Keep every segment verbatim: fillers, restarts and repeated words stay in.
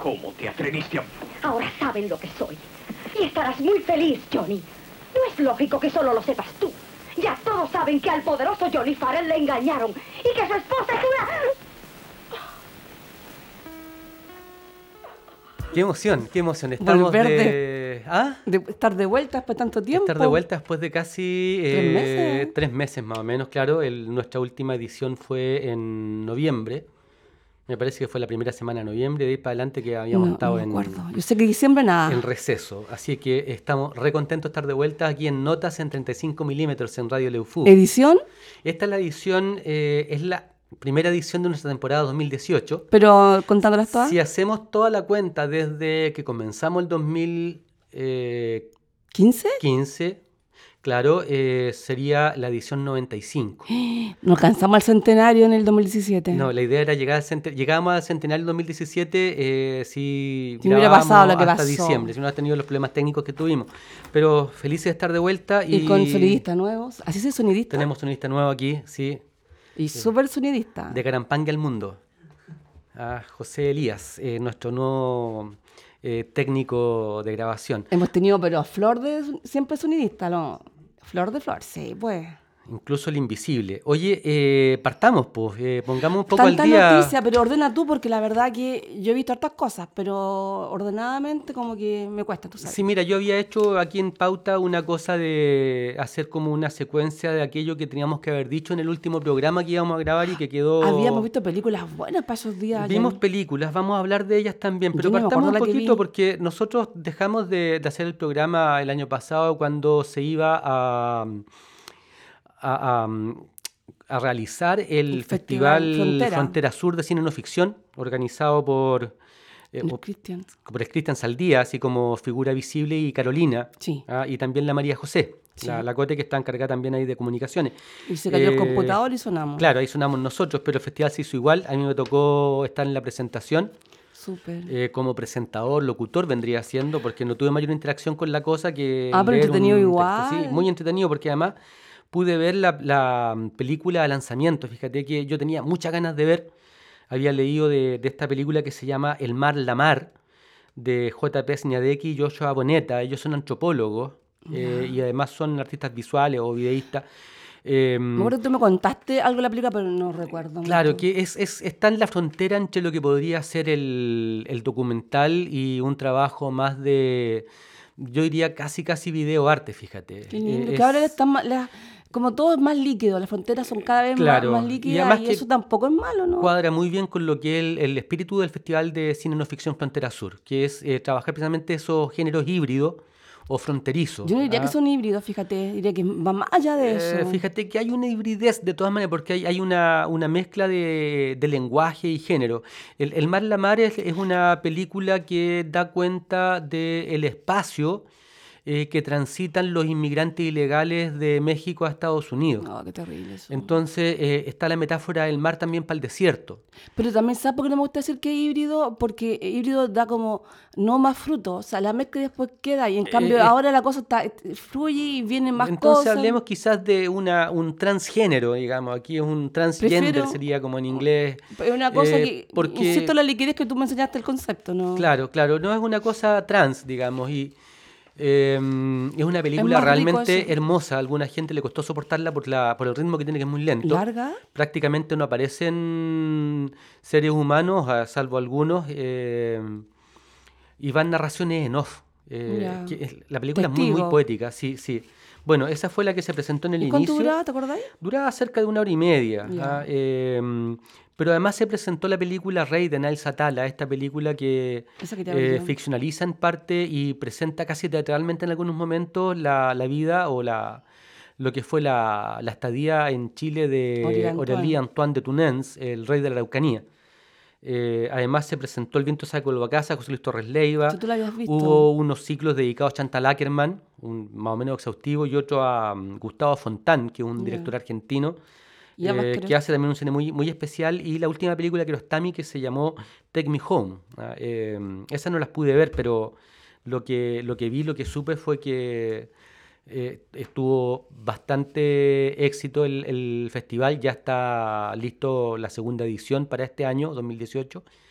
¿Cómo te atreviste a...? Ahora saben lo que soy. Y estarás muy feliz, Johnny. No es lógico que solo lo sepas tú. Ya todos saben que al poderoso Johnny Farrell le engañaron y que su esposa es una... Qué emoción, qué emoción. Estamos Volver de... de- ¿Ah? De estar de vuelta después de tanto tiempo. Estar de vuelta después de casi eh, ¿Tres meses? tres meses más o menos, claro. El- nuestra última edición fue en noviembre. Me parece que fue la primera semana de noviembre, de ahí para adelante que habíamos No, estado no me en, acuerdo. Yo sé que diciembre nada. en receso. Así que estamos re contentos de estar de vuelta aquí en Notas en treinta y cinco milímetros en Radio Leufú. Edición, Esta es la edición, eh, es la primera edición de nuestra temporada dos mil dieciocho. pero contándolas todas. Si hacemos toda la cuenta desde que comenzamos el dos mil ¿quince? quince, claro, eh, sería la edición noventa y cinco. Nos alcanzamos al centenario en el dos mil diecisiete. No, la idea era llegar al centenario. Llegábamos al centenario del dos mil diecisiete eh, si, Si hubiera grabábamos pasado lo que hasta pasó. diciembre, si no hubiera tenido los problemas técnicos que tuvimos. Pero felices de estar de vuelta y, Y con sonidistas nuevos. Así es sonidista. tenemos sonidista nuevo aquí, sí, Y súper sonidista. de Carampangue al mundo. A José Elías, eh, nuestro nuevo eh, técnico de grabación. Hemos tenido, pero flor de... Siempre sonidista, ¿no? Flor de flor, sí, pues. Incluso el invisible. Oye, eh, partamos, pues, eh, pongamos un poco Tanta al día. noticia, pero ordena tú, porque la verdad que yo he visto hartas cosas, pero ordenadamente como que me cuesta, tú sabes. Sí, mira, yo había hecho aquí en Pauta una cosa de hacer como una secuencia de aquello que teníamos que haber dicho en el último programa que íbamos a grabar y que quedó... Habíamos visto películas buenas para esos días. Vimos Johnny. películas, vamos a hablar de ellas también, pero Yo no me partamos un acuerdo la que poquito vi. porque nosotros dejamos de, de hacer el programa el año pasado cuando se iba a, a, a- a realizar el, El Festival Festival Frontera. Frontera Sur de Cine No Ficción, organizado por... eh, El o- Cristian. por el Cristian Saldía, así como figura visible, y Carolina, Sí. ah, y también la María José, Sí. la, la Cote, que está encargada también ahí de comunicaciones. Y se cayó el Eh, computador y sonamos. Claro, ahí sonamos nosotros, pero el festival se hizo igual. A mí me tocó estar en la presentación Súper. eh, como presentador, locutor vendría siendo, porque no tuve mayor interacción con la cosa que Ah, pero leer un entretenido texto. igual. Sí, muy entretenido, porque además pude ver la, la película de lanzamiento. Fíjate que yo tenía muchas ganas de ver. Había leído de, de esta película que se llama El mar, la mar, de J P Sniadecki y Joshua Boneta. Ellos son antropólogos eh, y además son artistas visuales o videístas. Eh, Me acuerdo que tú me contaste algo de la película, pero no recuerdo. Claro, mucho. que es, es- está en la frontera entre lo que podría ser el, el documental y un trabajo más de, yo diría casi casi videoarte, fíjate. Qué lindo. Eh, Que ahora es- están más, la- como todo es más líquido, las fronteras son cada vez más- Claro, más, y líquidas además y, que eso tampoco es malo, ¿no? cuadra muy bien con lo que es el, el espíritu del Festival de Cine No Ficción Frontera Sur, que es eh, trabajar precisamente esos géneros híbridos o fronterizos. Yo no diría ¿ah? que son híbridos, fíjate, diría que va más allá de eso. Eh, fíjate que hay una hibridez de todas maneras, porque hay, hay una, una mezcla de, de lenguaje y género. El, El Mar la Mar es, es una película que da cuenta del espacio eh, que transitan los inmigrantes ilegales de México a Estados Unidos. No, qué terrible eso. Entonces eh, está la metáfora del mar también para el desierto. Pero también, ¿sabes por qué no me gusta decir que es híbrido? Porque híbrido da como no más fruto, o sea, la mezcla después queda y en cambio eh, ahora la cosa está, fluye y vienen más Entonces cosas. hablemos quizás de una, un transgénero, digamos. Aquí es un transgender, Prefiero- sería como en inglés. Es una cosa eh, que, porque- insisto en la liquidez que tú me enseñaste el concepto, ¿no? Claro, claro, no es una cosa trans, digamos, y eh, es una película más rico realmente eso. hermosa. A alguna gente le costó soportarla por la, por el ritmo que tiene, que es muy lento. ¿Larga? Prácticamente no aparecen seres humanos, a salvo algunos, eh, y van narraciones en off. Eh, Ya. que es- la película es muy, muy Testigo. poética, sí, sí. Bueno, esa fue la que se presentó en el ¿Y cuánto inicio. duraba, te acordáis? Duraba cerca de una hora y media. Ya. ¿ah? Eh, pero además se presentó la película Rey de Nail Satala, esta película que Esa que te eh, hablé. ficcionaliza en parte y presenta casi teatralmente en algunos momentos la, la vida o la lo que fue la, la estadía en Chile de Aurélie Antoine. Aurélie Antoine de Tunens, el rey de la Araucanía. Eh, además se presentó El viento saca a casa, José Luis Torres Leiva. ¿Tú, tú la habías visto? Hubo unos ciclos dedicados a Chantal Akerman, un, más o menos exhaustivo, y otro a um, Gustavo Fontán, que es un Ya. director argentino, Y ambas eh, creo- que hace también un cine muy, muy especial. Y la última película que Kiarostami, que se llamó Take Me Home. Ah, eh, esas no las pude ver, pero lo que, lo que vi, lo que supe fue que eh, estuvo bastante éxito el, el festival. Ya está listo la segunda edición para este año, dos mil dieciocho.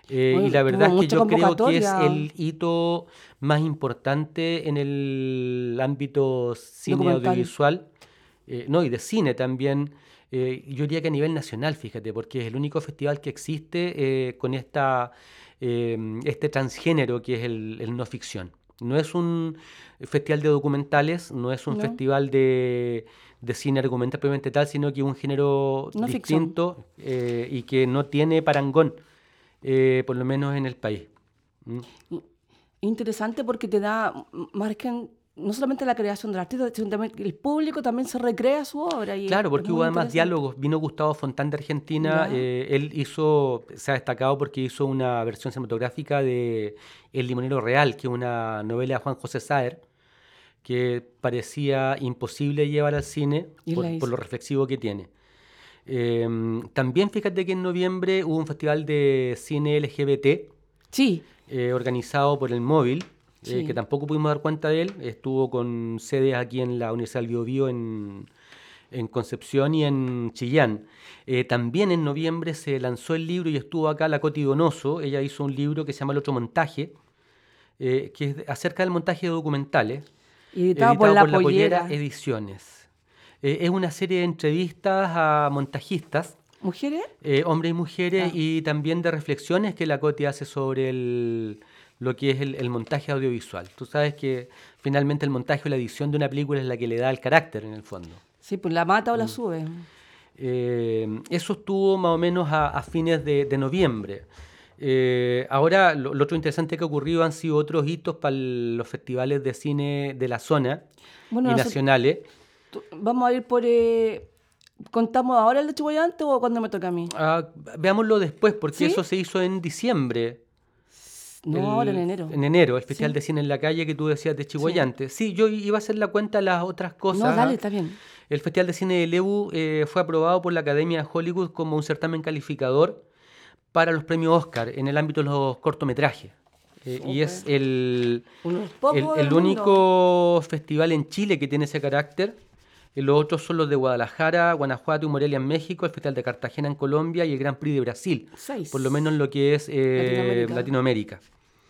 Eh, Bueno, y la tuvo verdad es que mucha yo creo que es convocatoria. el hito más importante en el ámbito cine Documental. audiovisual, eh, no, y de cine también. Eh, yo diría que a nivel nacional, fíjate, porque es el único festival que existe eh, con esta, eh, este transgénero que es el, el no ficción. No es un festival de documentales, no es un ¿No? festival de, de cine argumental propiamente tal, sino que es un género No ficción. distinto eh, y que no tiene parangón, eh, por lo menos en el país. ¿Mm? Y- Interesante porque te da m- margen no solamente la creación del artista, sino también que el público también se recrea su obra y es, Claro, es porque hubo muy además interesante. diálogos. Vino Gustavo Fontán de Argentina. Ya, eh, él hizo, se ha destacado porque hizo una versión cinematográfica de El Limonero Real, que es una novela de Juan José Saer, que parecía imposible llevar al cine y la por, por hizo. lo reflexivo que tiene. Eh, También fíjate que en noviembre hubo un festival de cine L G B T Sí, eh, organizado por el Móvil, eh, que sí. tampoco pudimos dar cuenta de él. Estuvo con sedes aquí en la Universidad del Biobío en, en Concepción y en Chillán. Eh, también en noviembre se lanzó el libro y estuvo acá la Coti Donoso. Ella hizo un libro que se llama El Otro Montaje, eh, que es de- acerca del montaje de documentales, Editado por editado La por La Pollera Pollera. Ediciones. Eh, es una serie de entrevistas a montajistas, ¿Mujeres? eh, hombres y mujeres, Ah, y también de reflexiones que la Coti hace sobre el- lo que es el, el montaje audiovisual. Tú sabes que finalmente el montaje o la edición de una película es la que le da el carácter en el fondo. sí, pues la mata o la Mm. sube. Eh, eso estuvo más o menos a, a fines de, de noviembre. Eh, ahora, lo, lo otro interesante que ha ocurrido han sido otros hitos para los festivales de cine de la zona Bueno, y nosotros nacionales. vamos a ir por... eh, ¿contamos ahora el de Chihuayante o cuando me toca a mí? Ah, veámoslo después, porque ¿Sí? eso se hizo en diciembre. No, ahora en El, enero. en enero, el Festival Sí, de Cine en la Calle que tú decías de sí. Chihuayante. Sí, yo iba a hacer la cuenta de las otras No, cosas. dale, ¿Ah? está bien. El Festival de Cine de Lebu eh, fue aprobado por la Academia de Hollywood como un certamen calificador para los premios Oscar en el ámbito de los cortometrajes. Eh, y es Súper. el, Unos el, pocos del el mundo. único festival en Chile que tiene ese carácter. Eh, Los otros son los de Guadalajara, Guanajuato y Morelia en México, el Festival de Cartagena en Colombia y el Gran Prix de Brasil, Seis. por lo menos en lo que es eh, Latinoamérica. Latinoamérica.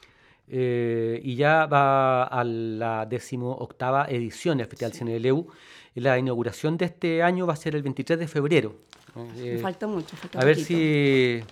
Eh, y ya va a la decimoctava edición del Festival Sí. Cine de Leu. Y la inauguración de este año va a ser el veintitrés de febrero. Me Eh, falta mucho, falta a ver poquito. si,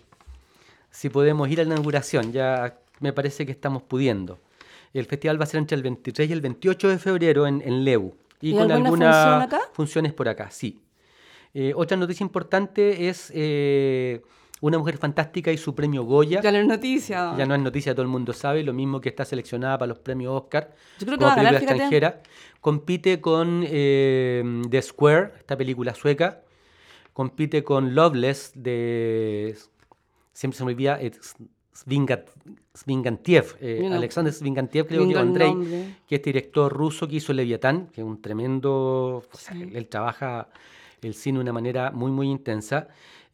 si podemos ir a la inauguración. Ya me parece que estamos pudiendo. El festival va a ser entre el veintitrés y el veintiocho de febrero en, en Leu. Y ¿Y con alguna función algunas acá? funciones por acá, sí. Eh, otra noticia importante es eh, Una Mujer Fantástica y su premio Goya. Ya no es noticia. Ya no es noticia, todo el mundo sabe, lo mismo que está seleccionada para los premios Oscar Yo creo que como va a ganar, película fíjate. extranjera. Compite con eh, The Square, esta película sueca. Compite con Loveless de... Siempre se me olvida, es Svingat- Svingantiev, eh, Yo no- Alexander Svingantiev, creo que Lindo o el Andrei, nombre. que es este director ruso que hizo Leviatán, que es un tremendo... O sea, Sí. él, él trabaja el cine de una manera muy, muy intensa.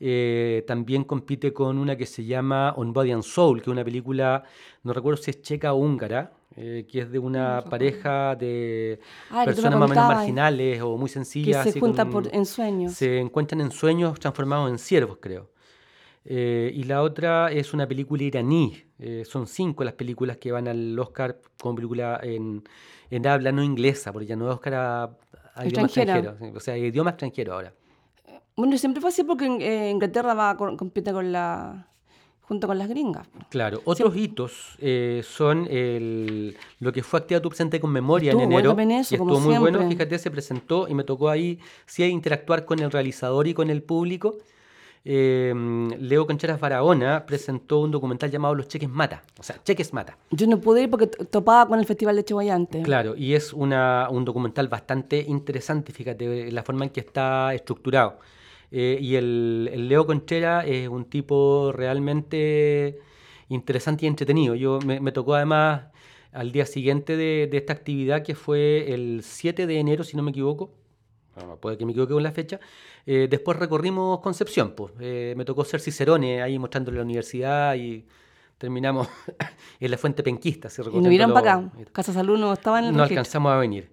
Eh, también compite con una que se llama On Body and Soul, que es una película, no recuerdo si es checa o húngara, eh, que es de No una recuerdo. pareja de Ah, que tú me personas más o menos contabas, marginales o muy que sencillas, se así juntan por, con- en sueños. se encuentran en sueños transformados en ciervos, creo. Eh, y la otra es una película iraní. Eh, son cinco las películas que van al Oscar como película en, en habla no inglesa, porque ya no es Oscar a, a idioma Extranjera. extranjero. sí, O sea, idioma extranjero ahora. Bueno, siempre fue así porque en- eh, Inglaterra va con- compite con la junto con las gringas. Po. Claro, otros hitos eh, son el, lo que fue Activa tu Presente con Memoria en Estuvo bueno enero, también eso, que como estuvo muy bueno. siempre. Fíjate, se presentó y me tocó ahí sí interactuar con el realizador y con el público. Eh, Leo Concheras Barahona presentó un documental llamado Los Cheques Mata, o sea, Cheques Mata. Yo no pude ir porque t- topaba con el Festival de Chihuayante. Claro, y es una, un documental bastante interesante, fíjate, la forma en que está estructurado. Eh, y el, el Leo Contreras es un tipo realmente interesante y entretenido. Yo me, me tocó además al día siguiente de, de esta actividad, que fue el siete de enero, si no me equivoco. Bueno, puede que me equivoque con la fecha. Eh, después recorrimos Concepción, pues. Eh, me tocó ser Cicerone ahí mostrándole la universidad y terminamos en la Fuente Penquista. así Y no recorriendo vieron lo- para acá. Casa Salud no estaba en el no registro. alcanzamos a venir.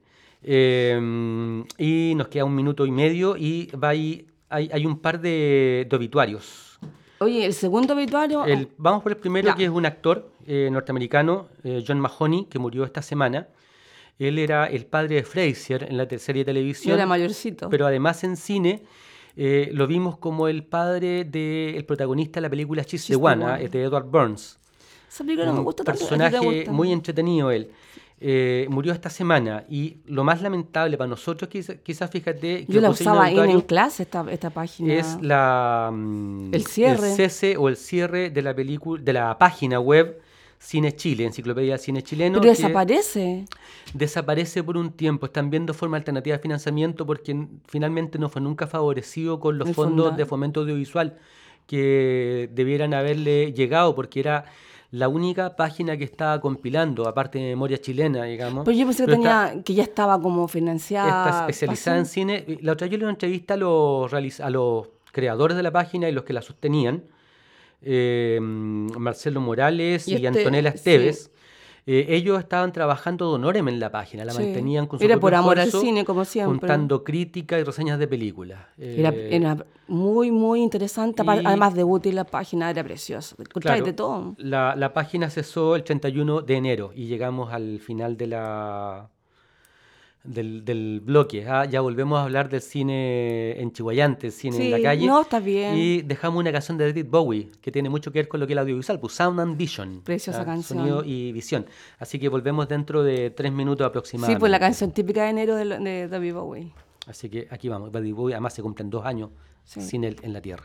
Eh, y nos queda un minuto y medio y va ahí- hay, hay un par de, de obituarios. Oye, el segundo obituario... El, vamos por el primero, Ya. que es un actor eh, norteamericano, eh, John Mahoney, que murió esta semana. Él era el padre de Frasier en la te- serie de televisión. Era mayorcito. Pero además en cine eh, lo vimos como el padre del protagonista de la película She's the She's the One, One. ah, de Edward Burns. Esa película no me Un gusta tanto. ¿a ti te personaje gusta? muy entretenido él. Eh, murió esta semana y lo más lamentable para nosotros, quizás, quizás fíjate... que Yo la lo puse en el usaba ahí en obituario, clase, esta, esta página. es la mm, El cierre. cese o el cierre de la película, de la página web Cine Chile, Enciclopedia del Cine Chileno. Pero que desaparece. desaparece por un tiempo. Están viendo forma alternativa de financiamiento porque n- finalmente no fue nunca favorecido con los El fondos fonda- de fomento audiovisual que debieran haberle llegado, porque era la única página que estaba compilando, aparte de Memoria Chilena, digamos. Pero yo pensé que, Pero está- tenía, que ya estaba como financiada. está especializada en así. cine. Y La otra yo le hice una entrevista a los, realiz- a los creadores de la página y los que la sostenían, eh, Marcelo Morales y, Y este- Antonella sí. Esteves. Eh, ellos estaban trabajando de honorem en la página, la Sí. mantenían con su Era propio por amor al esfuerzo, cine, como siempre. juntando críticas y reseñas de películas. Era, Eh, era muy, muy interesante. apa- y- Además de útil, la página era preciosa. Encontraba claro, de todo. La, la página cesó el treinta y uno de enero y llegamos al final de la del, del bloque. Ah, ya volvemos a hablar del cine en Chihuayante, el cine en la Sí, calle. no, está bien. Y dejamos una canción de David Bowie que tiene mucho que ver con lo que es el audiovisual, pues Sound and Vision. Preciosa ah, canción. Sonido y visión. Así que volvemos dentro de tres minutos Sí, aproximadamente. pues la canción típica de enero de, de David Bowie. Así que aquí vamos. David Bowie además se cumplen dos años Sí. sin él en la Tierra.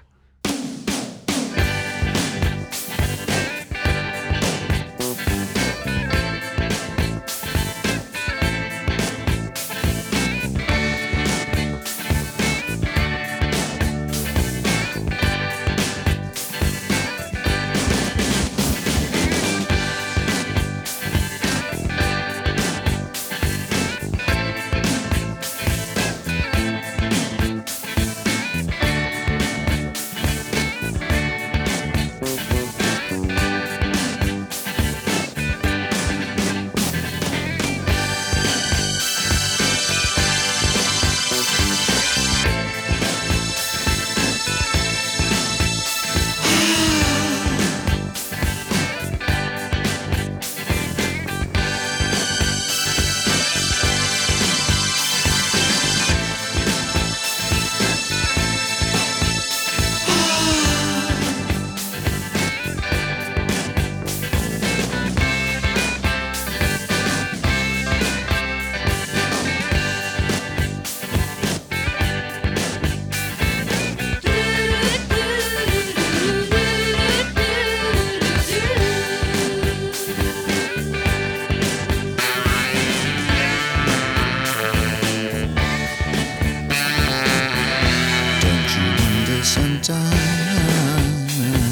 Don't you wonder sometimes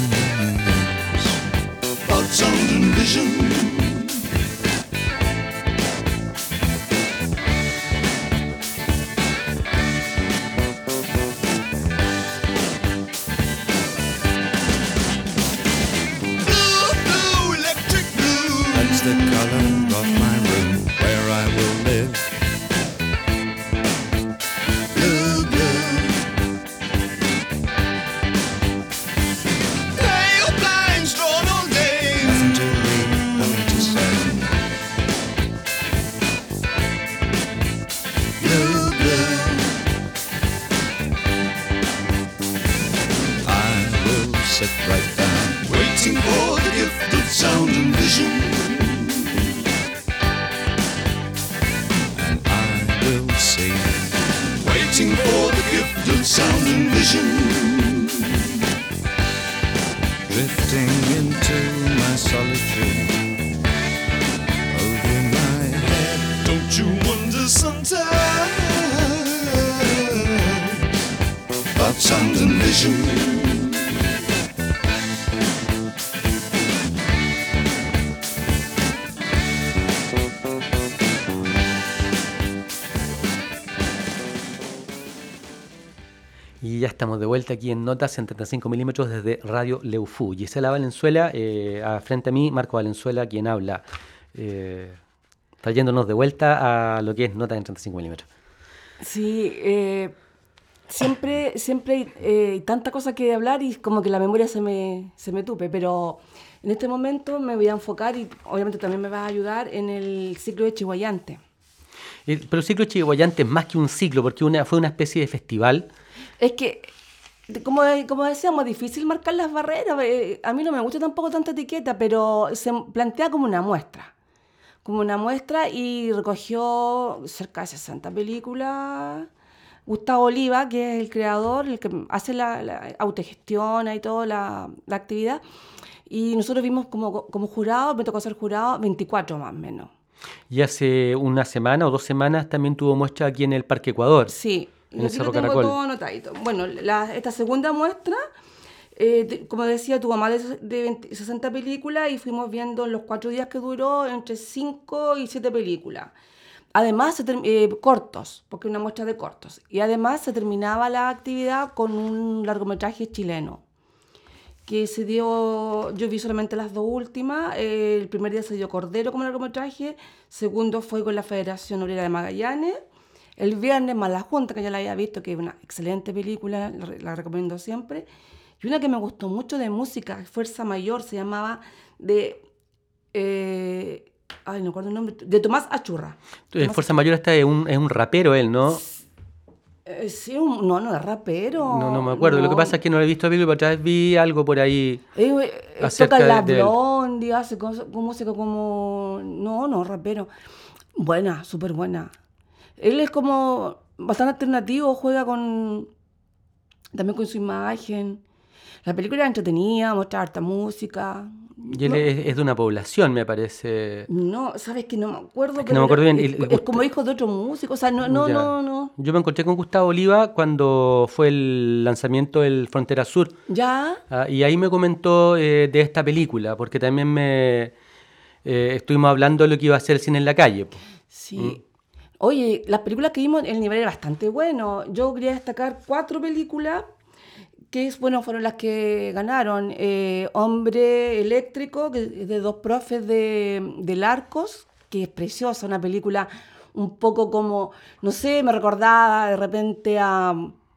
about sound and vision? Blue, blue, electric blue. That's the color of my room where I will live. Blue, blue. Pale blinds drawn all day. Nothing to read, nothing to say. Blue, blue. I will sit right down, waiting for the gift of sound and vision. And I will sing, waiting for the gift of sound and vision. Drifting into my solitude, over my head. Don't you wonder sometimes about sound and vision? Y ya estamos de vuelta aquí en Notas en treinta y cinco milímetros desde Radio Leufú. Gisela Valenzuela, eh, a- frente a mí, Marco Valenzuela, quien habla, eh, trayéndonos de vuelta a lo que es Notas en treinta y cinco milímetros. Sí, eh, siempre, siempre hay eh, tanta cosa que hablar y como que la memoria se me, se me tupe, pero en este momento me voy a enfocar y obviamente también me vas a ayudar en el ciclo de Chihuayante. Eh, Pero el ciclo Chihuayante es más que un ciclo, porque una, fue una especie de festival. Es que, de- como, como decíamos, es difícil marcar las barreras. eh, A mí no me gusta tampoco tanta etiqueta, pero se plantea como una muestra. Como una muestra y recogió cerca de sesenta películas. Gustavo Oliva, que es el creador, el que hace la, la autogestiona y toda la, la actividad. Y nosotros vimos como, como jurado, me tocó ser jurado, veinticuatro más o menos. Y hace una semana o dos semanas también tuvo muestra aquí en el Parque Ecuador, Sí, en y el aquí Cerro lo tengo Caracol. todo anotadito. Bueno, la- esta segunda muestra, eh, te- como decía, tuvo más de, de veinte sesenta películas y fuimos viendo en los cuatro días que duró entre cinco y siete películas. Además, se term- eh, cortos, porque es una muestra de cortos. Y además se terminaba la actividad con un largometraje chileno, que se dio, yo vi solamente las dos últimas. Eh, el primer día se dio Cordero como largometraje, segundo fue con la Federación Obrera de Magallanes, el viernes más La Junta, que ya la había visto, que es una excelente película, la, re- la recomiendo siempre, y una que me gustó mucho de música, Fuerza Mayor, se llamaba, de, eh, ay, no recuerdo el nombre, de Tomás Achurra. Eh, Tomás Fuerza Mayor está es un, es un rapero él, ¿no? Eh, sí, un- no, no es rapero, No, no me acuerdo. Lo que no. pasa es que no lo he visto a Billy, pero otra vez vi algo por ahí Eh, eh, acerca toca la de, de él. Blondie, hace cosas- con música como... No, no, rapero. Buena, súper buena. Él es como bastante alternativo, juega con... También con su imagen. La película era entretenida, muestra harta música. Y él No, es, es de una población, me parece. no, sabes que no me acuerdo, que pero no me acuerdo era- bien, es, el- el es gust- como hijo de otro músico. O sea, no, no, Ya. no, no. Yo me encontré con Gustavo Oliva cuando fue el lanzamiento del Frontera Sur. Ya, Ah, y ahí me comentó eh, de esta película, porque también me eh, estuvimos hablando de lo que iba a ser el cine en la calle. Po. sí. Oye, las películas que vimos, el nivel era bastante bueno. Yo quería destacar cuatro películas que es, bueno, fueron las que ganaron. Eh, Hombre Eléctrico, que es de dos profes de, del Arcos, que es preciosa, una película un poco como, no sé, me recordaba de repente a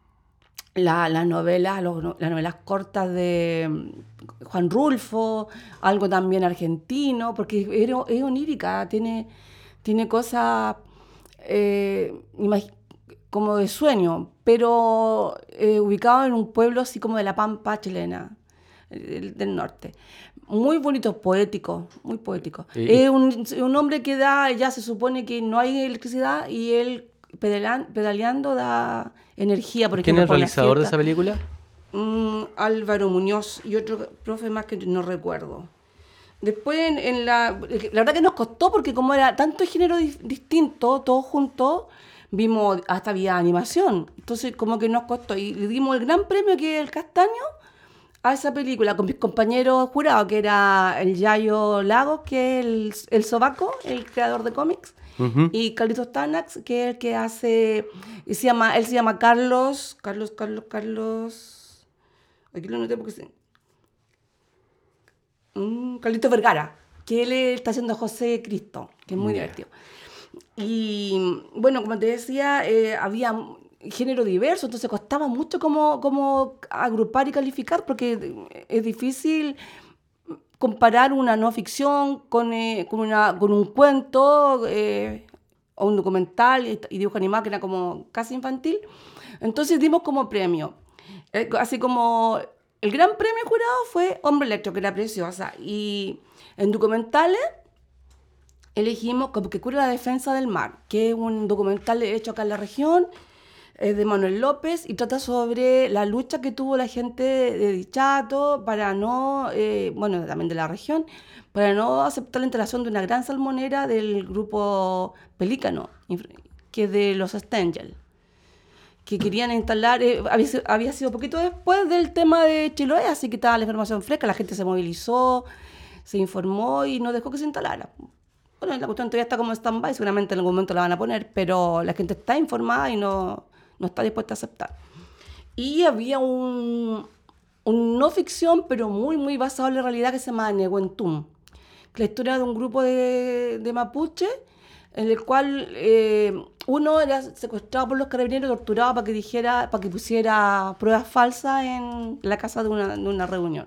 la- las novelas, los no- las novelas cortas de mm, Juan Rulfo, algo también argentino, porque era- es onírica, tiene, tiene cosas eh, imagi- como de sueño, pero eh, ubicado en un pueblo así como de la Pampa chilena, eh, del norte. Muy bonito, poético, muy poético. Y- y- Es un, un hombre que da, ya se supone que no hay electricidad y él pedalan- pedaleando da energía, por ¿Quién es ejemplo, el para una realizador de fiesta. esa película? Mm, Álvaro Muñoz y otro profe más que no recuerdo. Después, en, en la, la verdad que nos costó porque como era tanto género di- distinto, todos juntos, vimos, hasta había animación. Entonces, como que nos costó. Y le dimos el gran premio que es el Castaño a esa película con mis compañeros jurados, que era el Yayo Lagos, que es el, el Sobaco, el creador de cómics, Ujú. y Carlitos Tanax, que es el que hace, y se llama, él se llama Carlos, Carlos, Carlos, Carlos, aquí lo anoté porque se... Mm, Carlitos Vergara, que él está haciendo José Cristo, que es muy Ya. divertido. Y bueno, como te decía, eh, había género diverso, entonces costaba mucho como, como agrupar y calificar, porque es difícil comparar una no ficción con, eh, con, una, con un cuento eh, o un documental y, y dibujo animado que era como casi infantil. Entonces dimos como premio. Eh, así como el gran premio jurado fue Hombre Electro, que era preciosa. Y en documentales elegimos como que cura la defensa del mar, que es un documental hecho acá en la región, es de Manuel López y trata sobre la lucha que tuvo la gente de Dichato para no, eh, bueno, también de la región, para no aceptar la instalación de una gran salmonera del grupo Pelícano, que es de los Stengel, que querían instalar, eh, había, sido- había sido poquito después del tema de Chiloé, así que estaba la información fresca, la gente se movilizó, se informó y no dejó que se instalara. Bueno, la cuestión todavía está como stand-by, seguramente en algún momento la van a poner, pero la gente está informada y no, no está dispuesta a aceptar. Y había un, un no ficción, pero muy, muy basado en la realidad, que se llama Nehuentum, que es la historia de un grupo de, de mapuche en el cual eh, uno era secuestrado por los carabineros, torturado para que dijera, para que pusiera pruebas falsas en la casa de una, de una reunión.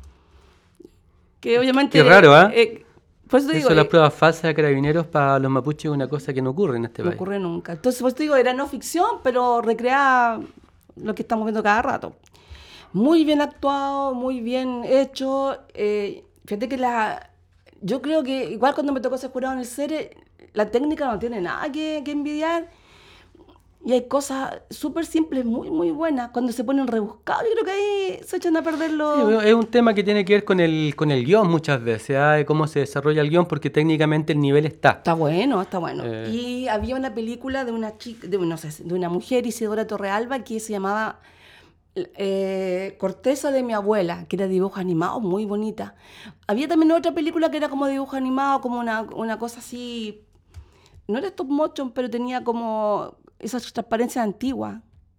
Que obviamente... Qué raro, ¿ah? ¿eh? Eh, por eso te Eso digo, de las eh, pruebas falsas de carabineros para los mapuches es una cosa que no ocurre en este no país. ocurre nunca. Entonces, por eso te digo, era no ficción, pero recrea lo que estamos viendo cada rato. Muy bien actuado, muy bien hecho. Eh, fíjate que la... Yo creo que igual cuando me tocó ser jurado en el CERE, la técnica no tiene nada que, que envidiar. Y hay cosas súper simples, muy, muy buenas. Cuando se ponen rebuscados, yo creo que ahí se echan a perder los... Sí, es un tema que tiene que ver con el, con el guión muchas veces, ¿ah? De cómo se desarrolla el guión, porque técnicamente el nivel está. Está bueno, está bueno. Eh. Y había una película de una chica, de, no sé, de una mujer, Isidora Torrealba, que se llamaba eh, Corteza de mi abuela, que era dibujo animado, muy bonita. Había también otra película que era como dibujo animado, como una, una cosa así... No era stop motion, pero tenía como esas transparencias antiguas.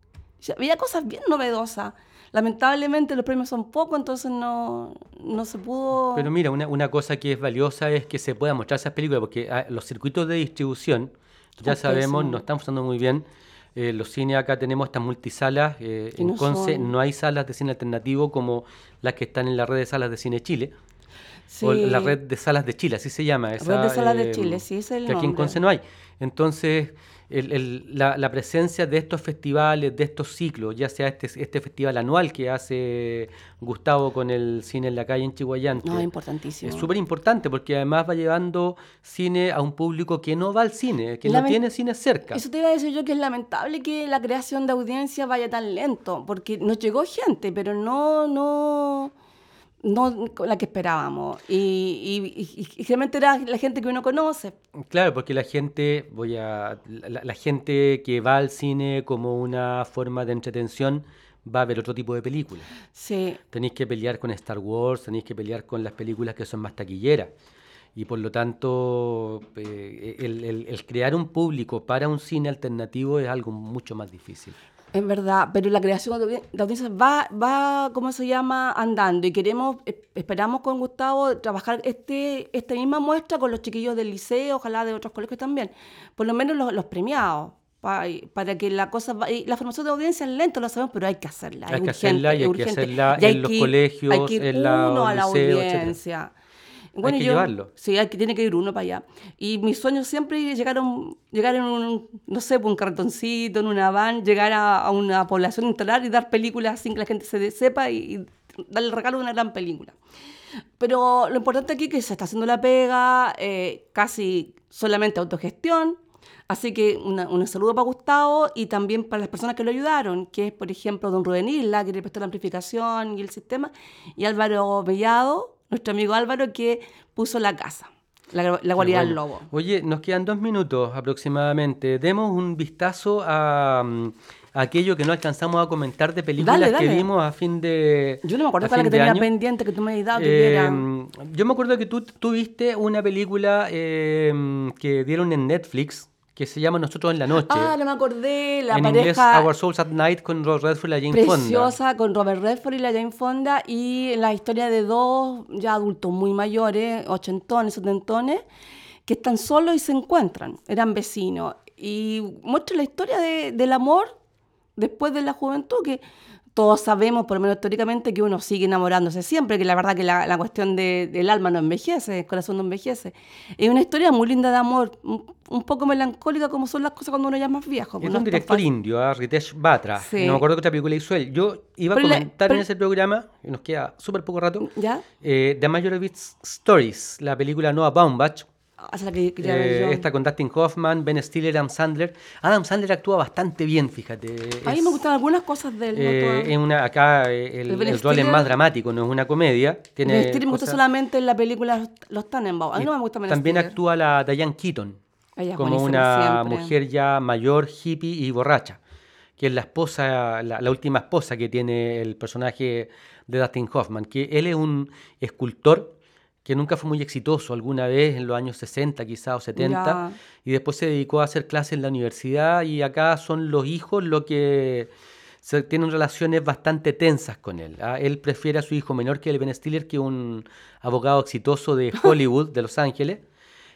O sea, había cosas bien novedosas. Lamentablemente los premios son pocos, entonces no, no se pudo... Pero mira, una, una cosa que es valiosa es que se puedan mostrar esas películas, porque ah, los circuitos de distribución, ya Son sabemos, pésimos. no están funcionando muy bien. Eh, los cines acá tenemos estas multisalas. Eh, Que en no Conce son- no hay salas de cine alternativo como las que están en la red de salas de cine Chile. Sí. O la red de salas de Chile, así se llama. Esa, Red de Salas de eh, Chile, sí, ese es el que aquí en nombre. Conce no hay. Entonces, el- el- la, la presencia de estos festivales, de estos ciclos, ya sea este, este festival anual que hace Gustavo con el cine en la calle en Chihuayante, No, es importantísimo. es súper importante porque además va llevando cine a un público que no va al cine, que no Lamen- tiene cine cerca. Eso te iba a decir yo, que es lamentable que la creación de audiencia vaya tan lento, porque nos llegó gente, pero no, no, no con la que esperábamos. Y, y, y- y realmente era la gente que uno conoce. Claro, porque la gente, voy a, la, la gente que va al cine como una forma de entretención va a ver otro tipo de películas. Sí, Tenéis que pelear con Star Wars, tenéis que pelear con las películas que son más taquilleras. Y por lo tanto, eh, el, el- el crear un público para un cine alternativo es algo mucho más difícil. es verdad, pero la creación de audi- de audiencias va, va, ¿cómo se llama?, andando. Y queremos, eh, esperamos con Gustavo trabajar este, esta misma muestra con los chiquillos del liceo, ojalá de otros colegios también, por lo menos los, los premiados, pa- para que la cosa... va- y la formación de audiencia es lenta, lo sabemos, pero hay que hacerla. Hay es que urgente, hacerla y es hay que urgente. hacerla Y hay en los que ir- colegios, hay que ir en la- uno a la liceo, etcétera. audiencia. Hay que yo- llevarlo. Sí, hay que, tiene que ir uno para allá. Y mi sueño siempre es llegar, a un, llegar en un, no sé, un cartoncito, en una van, llegar a, a una población integral y dar películas sin que la gente se de- sepa y, y darle el regalo de una gran película. Pero lo importante aquí es que se está haciendo la pega, eh, casi solamente autogestión. Así que una- un saludo para Gustavo y también para las personas que lo ayudaron, que es, por ejemplo, don Rubén Isla, que le prestó la amplificación y el sistema, y Álvaro Mellado, nuestro amigo Álvaro, que puso la casa, la, la guarida Qué del bueno. lobo. Oye, nos quedan dos minutos aproximadamente. Demos un vistazo a, mm, a aquello que no alcanzamos a comentar de películas Dale, que dale. vimos a fin de Yo no me acuerdo a cuál era fin que de tenía año. pendiente, que tú me habías dado, que era... Eh, yo me acuerdo que tú, tú viste una película eh, que dieron en Netflix que se llama Nosotros en la Noche. Ah, no me acordé, la en inglés, pareja Our Souls at Night, con Robert Redford y la Jane Fonda. preciosa con Robert Redford y la Jane Fonda, y la historia de dos ya adultos muy mayores, ochentones, setentones, que están solos y se encuentran, eran vecinos, y muestra la historia de- del amor después de la juventud, que todos sabemos, por lo menos históricamente, que uno sigue enamorándose siempre, que la verdad que la, la cuestión de- del alma no envejece, el corazón no envejece. Es una historia muy linda de amor, un, un poco melancólica como son las cosas cuando uno ya es más viejo. Es pues un no tan director fácil. indio, ¿ah? Ritesh Batra. Sí. No me acuerdo qué otra película hizo él. Yo iba Pero a la- comentar pero- en ese programa, y nos queda súper poco rato, ¿Ya? eh, The Meyerowitz Stories, la película Noah Baumbach. Ah, esa es la que quería ver Eh, yo. esta con Dustin Hoffman, Ben Stiller, Adam Sandler. Adam Sandler actúa bastante bien, fíjate. A mí Es, me gustan algunas cosas de él. no eh, todas. es una, acá eh, el, El Ben el rol es Stiller- más dramático, no es una comedia. Tiene Ben Stiller me gusta cosas- solamente en la película Los- Los Tannenbaum. A mí y no me gusta Ben También Stiller. actúa la Diane Keaton, Ella es como buenísima una siempre. mujer ya mayor, hippie y borracha, que es la esposa, la, la última esposa que tiene el personaje de Dustin Hoffman, que él es un escultor que nunca fue muy exitoso alguna vez en los años sesenta quizás o setenta, Ya. y después se dedicó a hacer clases en la universidad, y acá son los hijos los que se- tienen relaciones bastante tensas con él. ¿Ah? Él prefiere a su hijo menor, que el Ben Stiller, que un abogado exitoso de Hollywood, de Los Ángeles.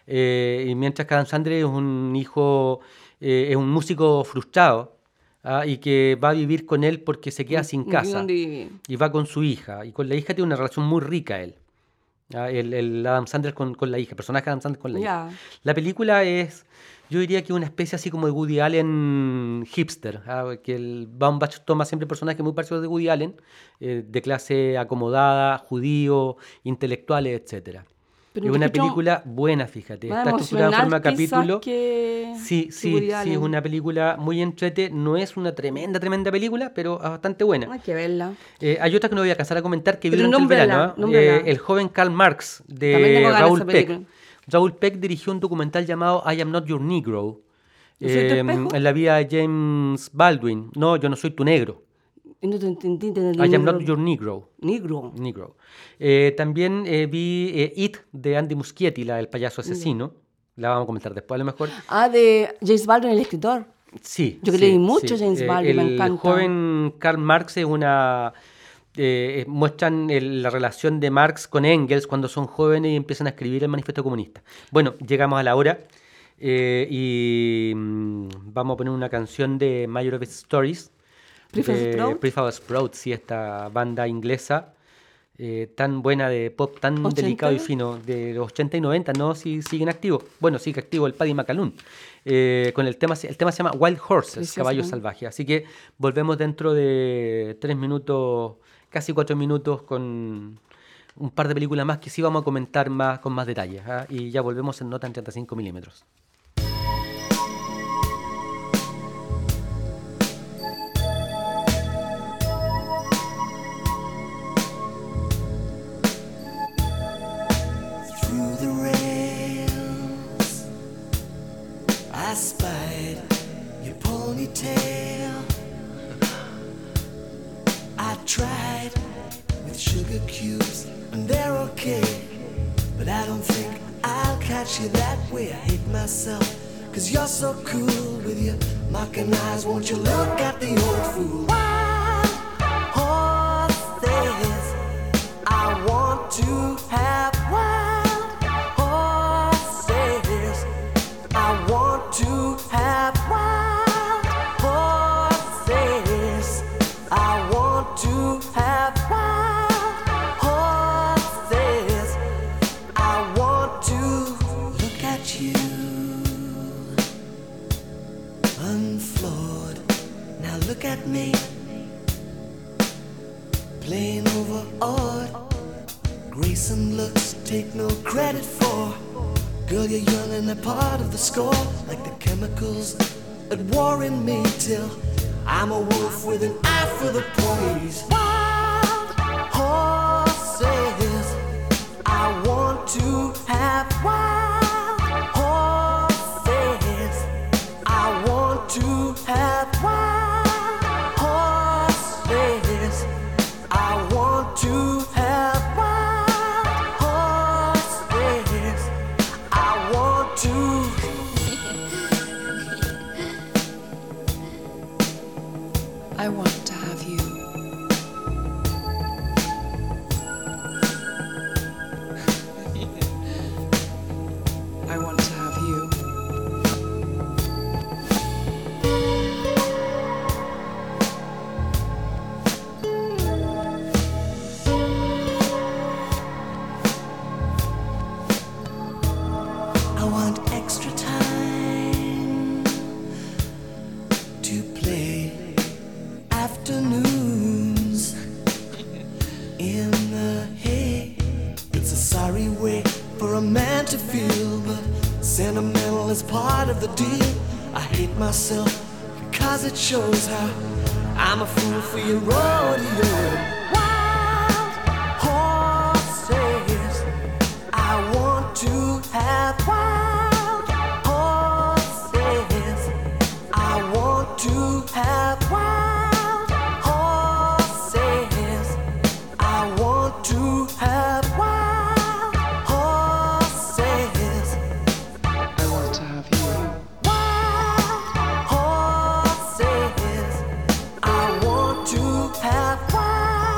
Eh, y mientras que Adam Sandler es un hijo, eh, es un músico frustrado, ¿ah? Y que va a vivir con él porque se queda sin ¿Y casa. dónde vive? Y va con su hija. Y con la hija tiene una relación muy rica él. ¿Ah? El, el Adam Sandler con, con la hija, el personaje de Adam Sandler con la hija. Ya. La película es, yo diría que una especie así como de Woody Allen hipster, ¿ah? Que el Baumbach toma siempre personajes muy parecidos de Woody Allen, eh, de clase acomodada, judío, intelectuales, etcétera. Pero Es un una poquito película buena, fíjate. más Está estructurada en forma de emocional quizás capítulo. que- Sí, que sí, Woody sí, es Allen. una película muy entrete. No es una tremenda, tremenda película, pero es bastante buena. Hay que verla. Eh, hay otra que no voy a alcanzar a comentar que vi Pero durante el nómbrala, verano. ¿ah? nómbrala. Eh, el joven Karl Marx También de tengo ganas de Raúl esa Peck. película. Raúl Peck dirigió un documental llamado I Am Not Your Negro. ¿Yo soy tu eh, espejo? en la vida de James Baldwin. No, yo no soy tu negro. Y no te entendí, te entendí, I Am negro. Not Your Negro. Negro. Negro. Eh, también eh, vi eh, It de Andy Muschietti, la del payaso asesino. La vamos a comentar después a lo mejor. Ah, de James Baldwin, el escritor. Sí. Yo que sí, leí mucho sí. James Eh, Baldwin, me el encanta. joven Karl Marx es una... eh, eh, muestran el- la relación de Marx con Engels cuando son jóvenes y empiezan a escribir el manifiesto comunista. Bueno, llegamos a la hora eh, y mm, vamos a poner una canción de Mayor of Its Stories. Prefab de Sprout. Prefab Sprout, sí, esta banda inglesa eh, tan buena de pop, tan ¿ochenta? delicado y fino, de los ochenta y noventa, ¿no? Sí, siguen activos. Bueno, sigue activo el Paddy McAloon. Eh, con el tema, el tema se llama Wild Horses, Precioso, Caballos ¿no? Salvajes. Así que volvemos dentro de tres minutos, casi cuatro minutos, con un par de películas más que sí vamos a comentar más con más detalles. ¿Ah? Y ya volvemos en Nota en treinta y cinco milímetros. Through the rails, I spied your ponytail. I tried with sugar cubes, and they're okay, but I don't think I'll catch you that way. I hate myself, cause you're so cool with your mocking eyes. Won't you look at the old fool? Wild horses, I want to have wild horses. I want to have wild horses. I want to have wild horses. I want to look at you unflawed. Now look at me, plain overawed. Grace and looks take no credit for. Girl, you're young and a part of the score. Like the chemicals at war in me, till I'm a wolf with an eye for the poise. Wild horses, I want to have wild horses. I want to have wild horses. I want to have wild horses. I want to. I want to have you. I want to have you. I want extra time to play afternoons in the hay. It's a sorry way for a man to feel, but sentimental is part of the deal. I hate myself because it shows how I'm a fool for your rodeo. Wild horses, I want to have wild horses. I want to have wild horses. I want to have wild horses. I want to have you. Wild horses. I want to have wild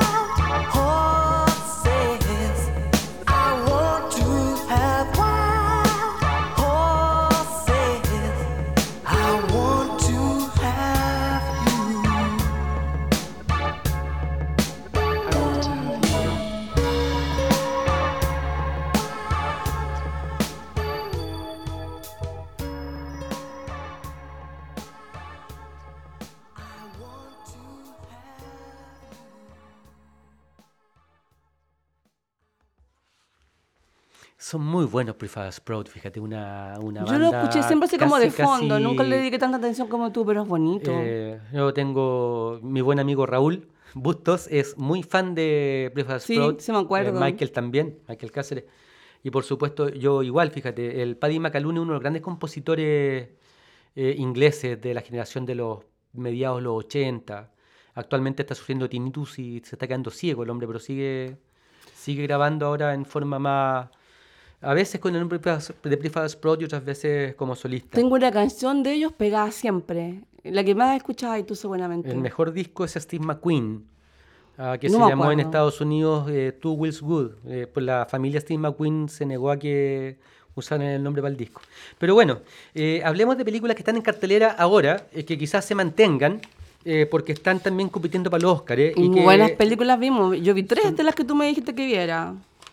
Son muy buenos Prefab Sprout, fíjate, una, una Yo lo banda escuché siempre así como de casi, fondo, casi, nunca le dediqué tanta atención como tú, pero es bonito. eh, yo tengo mi buen amigo Raúl Bustos, es muy fan de Prefab Sí, Sprout. sí me acuerdo. eh, Michael también, Michael Cáceres. Y por supuesto, yo igual, fíjate, el Paddy McAloon es uno de los grandes compositores eh, ingleses de la generación de los mediados de los ochenta. Actualmente está sufriendo tinnitus y se está quedando ciego el hombre, pero sigue, sigue grabando ahora en forma más... A veces con el nombre de Prefab Sprout y otras veces como solista. Tengo una canción de ellos pegada siempre, la que más escuchabas y tú seguramente. El mejor disco es Steve McQueen, ah, que No se me llamó en acuerdo. Estados Unidos eh, Two Wheels Good. Eh, pues la familia Steve McQueen se negó a que usaran el nombre para el disco. Pero bueno, eh, hablemos de películas que están en cartelera ahora, eh, que quizás se mantengan, eh, porque están también compitiendo para los Oscars. Y y que, buenas películas vimos. Yo vi tres de las que tú me dijiste que viera.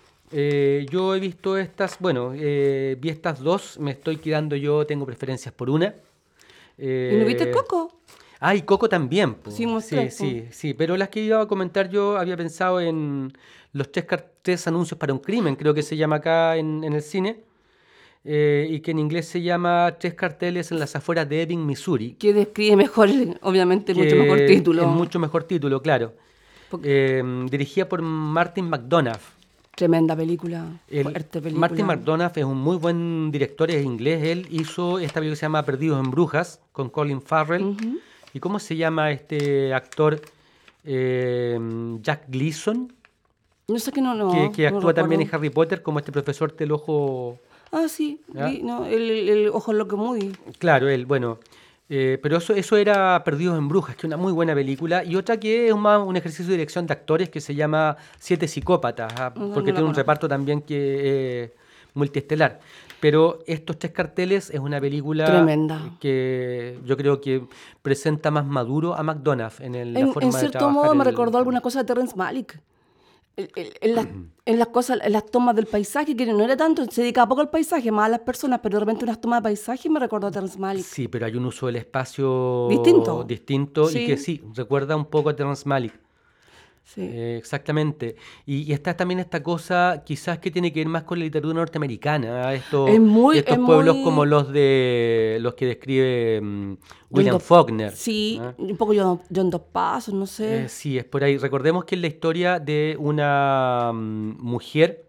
eh, yo he visto estas, bueno, eh, vi estas dos, me estoy quedando yo, tengo preferencias por una. ¿Y no viste Eh, Coco? Ah, y Coco también. Po. Hicimos Sí, tres, sí, sí. Pero las que iba a comentar yo había pensado en los tres, car- tres anuncios para un crimen, creo que se llama acá en, en el cine. eh, y que en inglés se llama Tres carteles en las afueras de Ebbing, Missouri. Que describe mejor, obviamente, mucho que mejor título. Es mucho mejor título, claro. Porque- Eh, dirigida por Martin McDonagh. Tremenda película. El- Fuerte película. Martin McDonagh es un muy buen director, es inglés. Él hizo esta película que se llama Perdidos en Brujas con Colin Farrell. Ujú. ¿Y cómo se llama este actor? Eh, Jack Gleason, No sé que no, no. que, que no actúa también en recuerdo. Harry Potter como este profesor del ojo. Ah, sí. ¿Ya? vi, no, el, el, el ojo loco Moody. Claro, él, bueno. eh, pero eso, eso era Perdidos en Brujas, que es una muy buena película. Y otra que es más un ejercicio de dirección de actores que se llama Siete Psicópatas, ah, No, no porque la tiene un conozco. reparto también que es multiestelar. Pero estos tres carteles es una película Tremenda. que yo creo que presenta más maduro a McDonagh en el, la En, forma en de cierto trabajar modo me el- recordó alguna cosa de Terrence Malick. El- el- En, las, en las cosas, en las tomas del paisaje, que no era tanto, se dedicaba poco al paisaje, más a las personas, pero de repente unas tomas de paisaje me recordó a Terrence Malick. Sí, pero hay un uso del espacio Distinto. distinto Sí. y que sí, recuerda un poco a Terrence Malick. Sí. Eh, exactamente. Y, y está también esta cosa, quizás que tiene que ver más con la literatura norteamericana. ¿ah? Estos, Es muy- estos es pueblos muy- como los de los que describe mm, William John Dos- Faulkner. Sí, ¿ah? un poco John, John Dos Pasos, no sé. Eh, sí, es por ahí. Recordemos que es la historia de una mm, mujer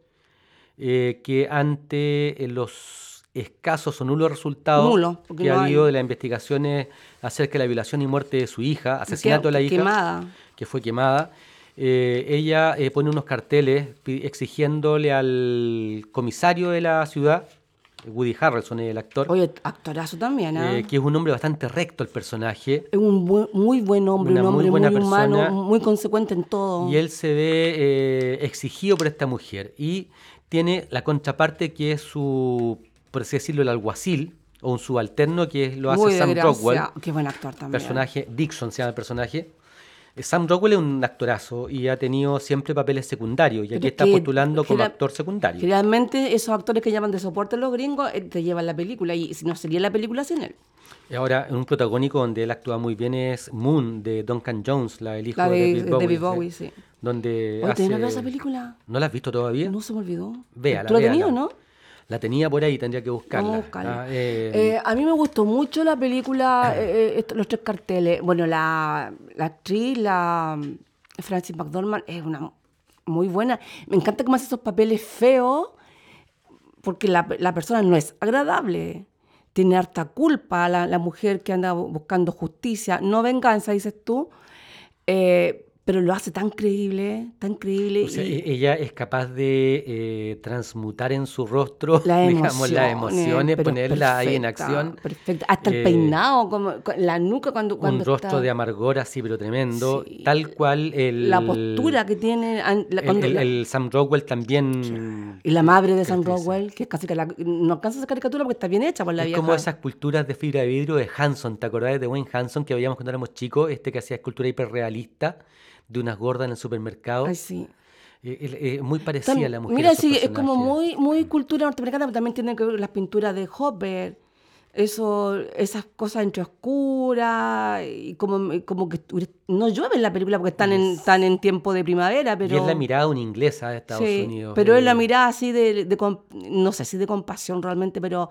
eh, que ante eh, los escasos o nulos resultados Nulos, porque que no ha hay. habido de las investigaciones acerca de la violación y muerte de su hija, asesinato de la Que- hija, Quemada. que fue quemada, eh, ella eh, pone unos carteles pi- exigiéndole al comisario de la ciudad, Woody Harrelson es el actor, Oye, actorazo también, ¿ah? eh, que es un hombre bastante recto el personaje, Es un bu- muy buen hombre, Una un muy hombre muy, buena humano, persona. muy consecuente en todo. y él se ve eh, exigido por esta mujer. Y tiene la contraparte que es su, por así decirlo, el alguacil, o un subalterno que lo hace Muy Sam Rockwell. desgraciado. Qué buen actor también. Personaje, Dixon se llama el personaje. Eh, Sam Rockwell es un actorazo y ha tenido siempre papeles secundarios y Pero aquí es está que postulando como genera- actor secundario. Generalmente esos actores que llaman de soporte los gringos eh, te llevan la película y si no sería la película sin él. Y ahora, un protagónico donde él actúa muy bien es Moon, de Duncan Jones, la, el hijo La de, de de David Bowie. David Bowie, eh, sí. Donde Oye, ¿tenés que ver hace... esa película? ¿No la has visto todavía? No se me olvidó. Véala, ¿Tú la tenías, véala. no? La tenía por ahí, tendría que buscarla. Vamos a buscarla. Ah, eh, Eh, a mí me gustó mucho la película, eh, eh, esto- los tres carteles. Bueno, la, la actriz, la mm, Frances McDormand, es una muy buena. Me encanta cómo hace esos papeles feos, porque la, la persona no es agradable. Tiene harta culpa la, la mujer que anda bu- buscando justicia, no venganza, dices tú. Eh, pero lo hace tan creíble, tan creíble. o sea, y- e- ella es capaz de eh, transmutar en su rostro, Las digamos, las emociones, pero ponerlas ahí en perfecta, acción. Perfecta. Hasta el Eh, peinado, como con la nuca cuando, cuando Un rostro está- de amargor así, pero tremendo. Sí. Tal cual el... la postura que tiene. an- la- El, cuando el- la- el Sam Rockwell también... y la madre de Sam caracteriza. Rockwell, que es casi que la, no alcanza esa caricatura porque está bien hecha por la Es vieja. como esas esculturas de fibra de vidrio de Hanson. ¿Te acordás de Wayne Hanson que veíamos cuando éramos chicos? Este que hacía escultura hiperrealista de unas gordas en el supermercado. Ay, sí. Eh, eh, eh, muy parecida Tam- a la mujer. a Mira, esos sí, es como personajes. muy, muy cultura norteamericana, pero también tiene que ver las pinturas de Hopper. Eso, esas cosas entre oscuras, y como, como que no llueve en la película porque están en, están en tiempo de primavera, pero... Y es la mirada de un inglesa de Estados sí, Unidos. pero eh, es la mirada así de, de comp- no sé si de compasión realmente, pero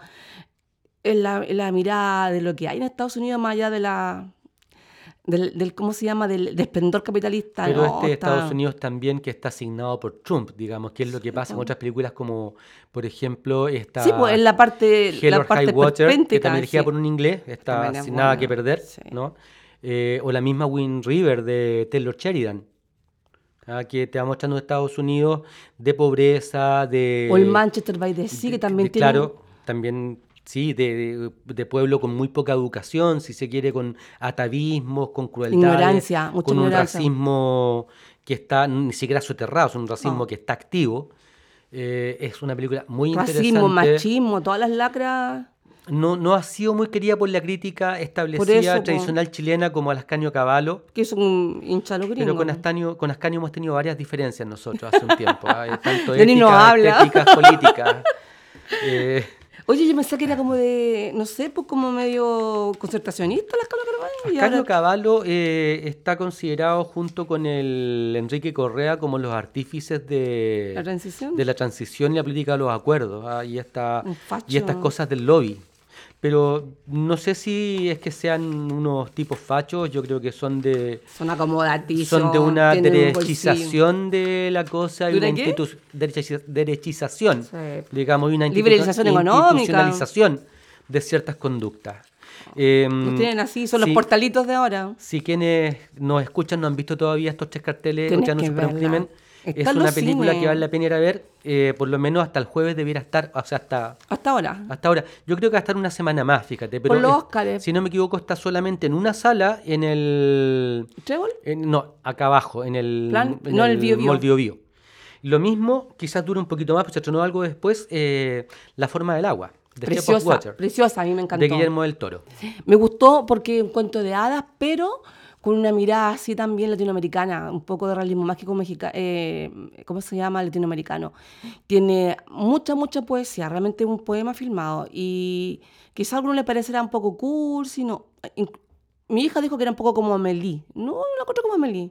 es la, es la mirada de lo que hay en Estados Unidos más allá de la... Del, del ¿cómo se llama? Del, del esplendor capitalista. Pero no, este está- Estados Unidos también que está asignado por Trump, digamos, que es lo que pasa en otras películas como, por ejemplo, esta Sí, pues en la parte, Hell la or parte High Water, que perspéntica, también dirigida sí. por un inglés, está También es sin nada buena, que perder, sí. ¿no? Eh, o la misma Wind River de Taylor Sheridan, ¿ah? Que te va mostrando Estados Unidos de pobreza, de... O el Manchester by the Sea, que de- también de- tiene... Claro, también, sí, de, de- de pueblo con muy poca educación, si se quiere, con atavismos, con crueldades, Ignorancia, mucha con un ignorancia. racismo que está ni siquiera soterrado, es un racismo No. que está activo. Eh, es una película muy Racismo, interesante. machismo, todas las lacras... No, no ha sido muy querida por la crítica establecida Por eso, po. tradicional chilena como Ascanio Cavallo. que es un hincha a los Pero gringos. con Ascanio, con Ascanio hemos tenido varias diferencias nosotros hace un tiempo. ¿ah? Tanto Denis no éticas, habla. estéticas, políticas. Eh, Oye, yo pensé que era como de, no sé, pues como medio concertacionista las Carlos Carvalho. y Ascanio ahora- Cavallo eh, está considerado junto con el Enrique Correa como los artífices de La transición. de la transición y la política de los acuerdos, ¿ah? y, esta, Un facho. y estas cosas del lobby. Pero no sé si es que sean unos tipos fachos, yo creo que son de Son acomodatizos. son de una tienen un derechización de la cosa y ¿De una una qué? institu- derechi- derechización, Sí. digamos, y una institu- Liberalización económica. institucionalización de ciertas conductas. Eh, bolsillo. Los tienen así, son los sí, portalitos de ahora. Si quienes nos escuchan no han visto todavía estos tres carteles, Tienes Ocho años que para un verla. crimen, Está es en una los película cines. que vale la pena ir a ver, eh, por lo menos hasta el jueves debiera estar, o sea, hasta, Hasta ahora. hasta ahora. Yo creo que va a estar una semana más, fíjate, pero Por los es- Óscares. si no me equivoco está solamente en una sala en el... ¿Trébol? en- no, acá abajo, en el, Plan- en no, en el Bío Bío. Mall Bío Bío. Lo mismo, quizás dure un poquito más, pues se estrenó algo después, eh, La forma del agua, de Shape of Preciosa, Water, preciosa, a mí me encantó. de Guillermo del Toro. Me gustó porque un cuento de hadas, pero con una mirada así también latinoamericana, un poco de realismo mágico mexicano, eh, ¿cómo se llama? Latinoamericano. Tiene mucha, mucha poesía, realmente un poema filmado. Y quizá a alguno le parecerá un poco cursi, no. Inc- Mi hija dijo que era un poco como Amélie. No, no la encontré como Amélie.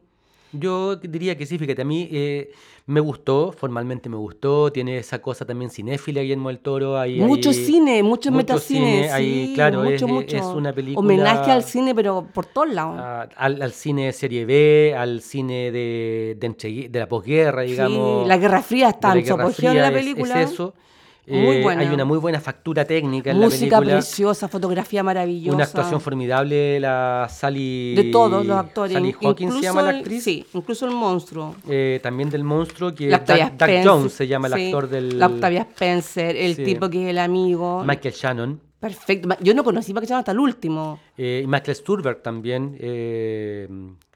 Yo diría que sí, fíjate, a mí eh, me gustó, formalmente me gustó, tiene esa cosa también cinéfila Guillermo del Toro. Ahí, Mucho ahí- cine, mucho, mucho metacine. cine, ahí, sí, claro, mucho, es- mucho. es una película- Homenaje al cine, pero por todos lados. a- al, al cine de serie B, al cine de, de, entre- de la posguerra, digamos. Sí, la Guerra Fría está de la en su Guerra apogeo en Fría, la es- película. Es, eso. Muy Eh, buena. Hay una muy buena factura técnica en Música la película. preciosa, fotografía maravillosa. Una actuación formidable de la Sally... de todos los actores. Sally Hawkins se llama la el- actriz. Sí, incluso el monstruo. Eh, también del monstruo, que La es Octavia Doug, Doug Spencer, Jones se llama el sí, actor del... La Octavia Spencer, el Sí. tipo que es el amigo. Michael Shannon. Perfecto. Ma- Yo no conocí a Michael Shannon hasta el último. Eh, y Michael Stuhlbarg también, eh,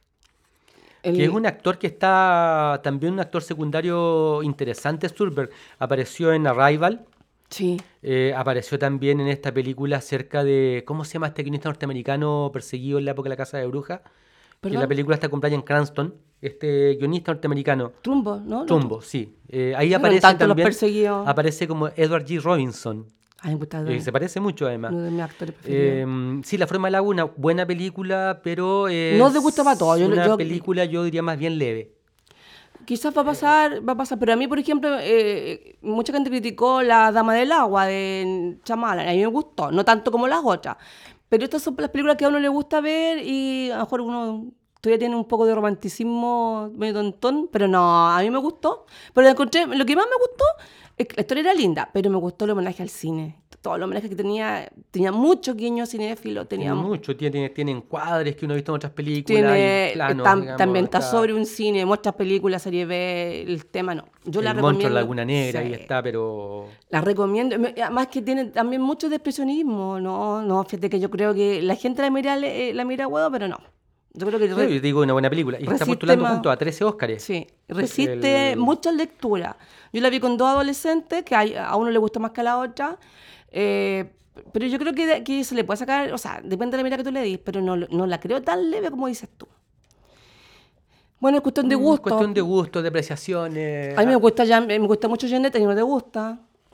El- que es un actor que está, también un actor secundario interesante, Stuhlbarg. Apareció en Arrival, Sí. eh, apareció también en esta película acerca de, ¿cómo se llama este guionista norteamericano perseguido en la época de la Casa de Brujas? Que ¿Perdón? la película está con Bryan Cranston, este guionista norteamericano. Trumbo, ¿no? Trumbo, sí. Eh, ahí Fueron aparece tantos los también, perseguidos. aparece como Edward G. Robinson. Ay, me gusta. Eh, se parece mucho además. Uno de mis actores preferidos. Eh, sí, La forma del agua, una buena película, pero es No te gusta para todo, yo- una yo- película, yo diría más bien leve. Quizás va a pasar, va a pasar, pero a mí, por ejemplo, eh, mucha gente criticó La Dama del Agua de Shyamalan, a mí me gustó, no tanto como las otras, pero estas son las películas que a uno le gusta ver y a lo mejor uno todavía tiene un poco de romanticismo medio tontón, pero no, a mí me gustó, pero encontré, lo que más me gustó es que la historia era linda, pero me gustó el homenaje al cine, todo el homenaje que tenía, tenía mucho guiño cinéfilo, tenía Tiene mucho, tiene, tiene, tiene encuadres que uno ha visto en otras películas, tiene, y planos, tam- digamos, también está está sobre un cine, muestras películas, serie B, el tema no. Yo la el monstruo recomiendo. de Laguna Negra, Sí, ahí está, pero... La recomiendo. Me- Además que tiene también mucho de expresionismo, ¿no? No, fíjate que yo creo que la gente la mira, eh, la mira huevo, pero no. Yo creo que Sí, re- yo digo una buena película. Y está resiste postulando más- junto a trece Óscares. sí, resiste El- mucha lectura. Yo la vi con dos adolescentes, que hay- a uno le gustó más que a la otra, eh, pero yo creo que, de- que se le puede sacar, o sea, depende de la mirada que tú le dis, pero no, no la creo tan leve como dices tú. Bueno, es cuestión de Mm, gusto. Cuestión de gusto, de apreciaciones. A mí me gusta, ya, me gusta mucho Janet, a mí no te gusta.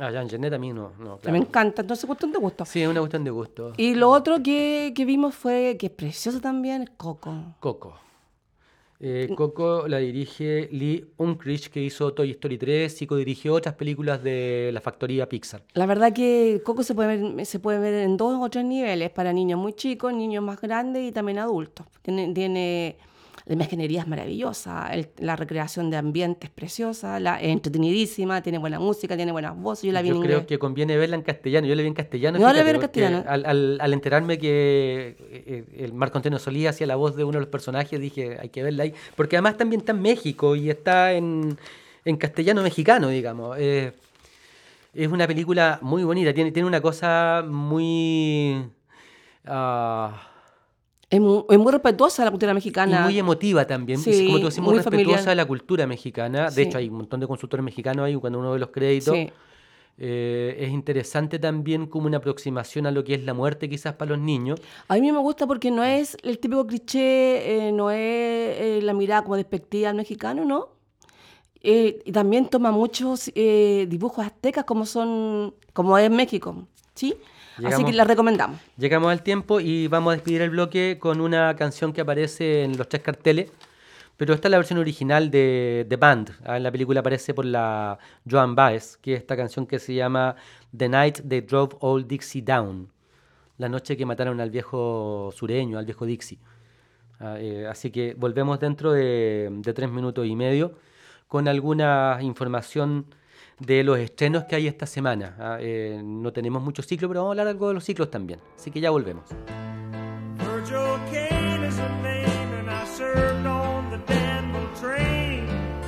Ah, Jean Genet a mí no, no, Me claro. encanta, entonces cuestión de gusto. Sí, es una cuestión de gusto. Y lo otro que, que vimos fue, que es precioso también, Coco. Coco. Eh, Coco la dirige Lee Unkrich, que hizo Toy Story tres y co-dirigió otras películas de la factoría Pixar. La verdad que Coco se puede ver, se puede ver en dos o tres niveles, para niños muy chicos, niños más grandes y también adultos. Tiene, tiene la imaginería es maravillosa, el- la recreación de ambientes es preciosa, la, es entretenidísima, tiene buena música, tiene buenas voces. Yo la vi en Yo inglés. creo que conviene verla en castellano. Yo la vi en castellano. Yo la fíjate, vi en porque castellano. Al, al- al enterarme que eh, el Marco Antonio Solís hacía la voz de uno de los personajes, dije, hay que verla ahí. Porque además también está en México y está en, en castellano mexicano, digamos. Eh, es una película muy bonita. Tiene, tiene una cosa muy... ah, Es muy, es muy respetuosa la cultura y mexicana. muy emotiva también. Sí, y como tú decís, muy muy respetuosa familiar. de la cultura mexicana. De Sí. hecho, hay un montón de consultores mexicanos ahí cuando uno ve los créditos. Sí. Eh, es interesante también como una aproximación a lo que es la muerte quizás para los niños. A mí me gusta porque no es el típico cliché, eh, no es eh, la mirada como despectiva al mexicano, ¿no? Eh, y también toma muchos eh, dibujos aztecas como son, como es México, ¿sí? Así Llegamos- que la recomendamos. Llegamos al tiempo y vamos a despedir el bloque con una canción que aparece en los tres carteles, pero esta es la versión original de The Band. Ah, En la película aparece por la Joan Baez, que es esta canción que se llama The Night They Drove Old Dixie Down, la noche que mataron al viejo sureño, al viejo Dixie. Ah, eh, así que volvemos dentro de, de tres minutos y medio con alguna información de los estrenos que hay esta semana. Ah, eh, no tenemos muchos ciclos, pero vamos a hablar algo de los ciclos también. Así que ya volvemos. Virgil Kane is a name, and I served on the Danville train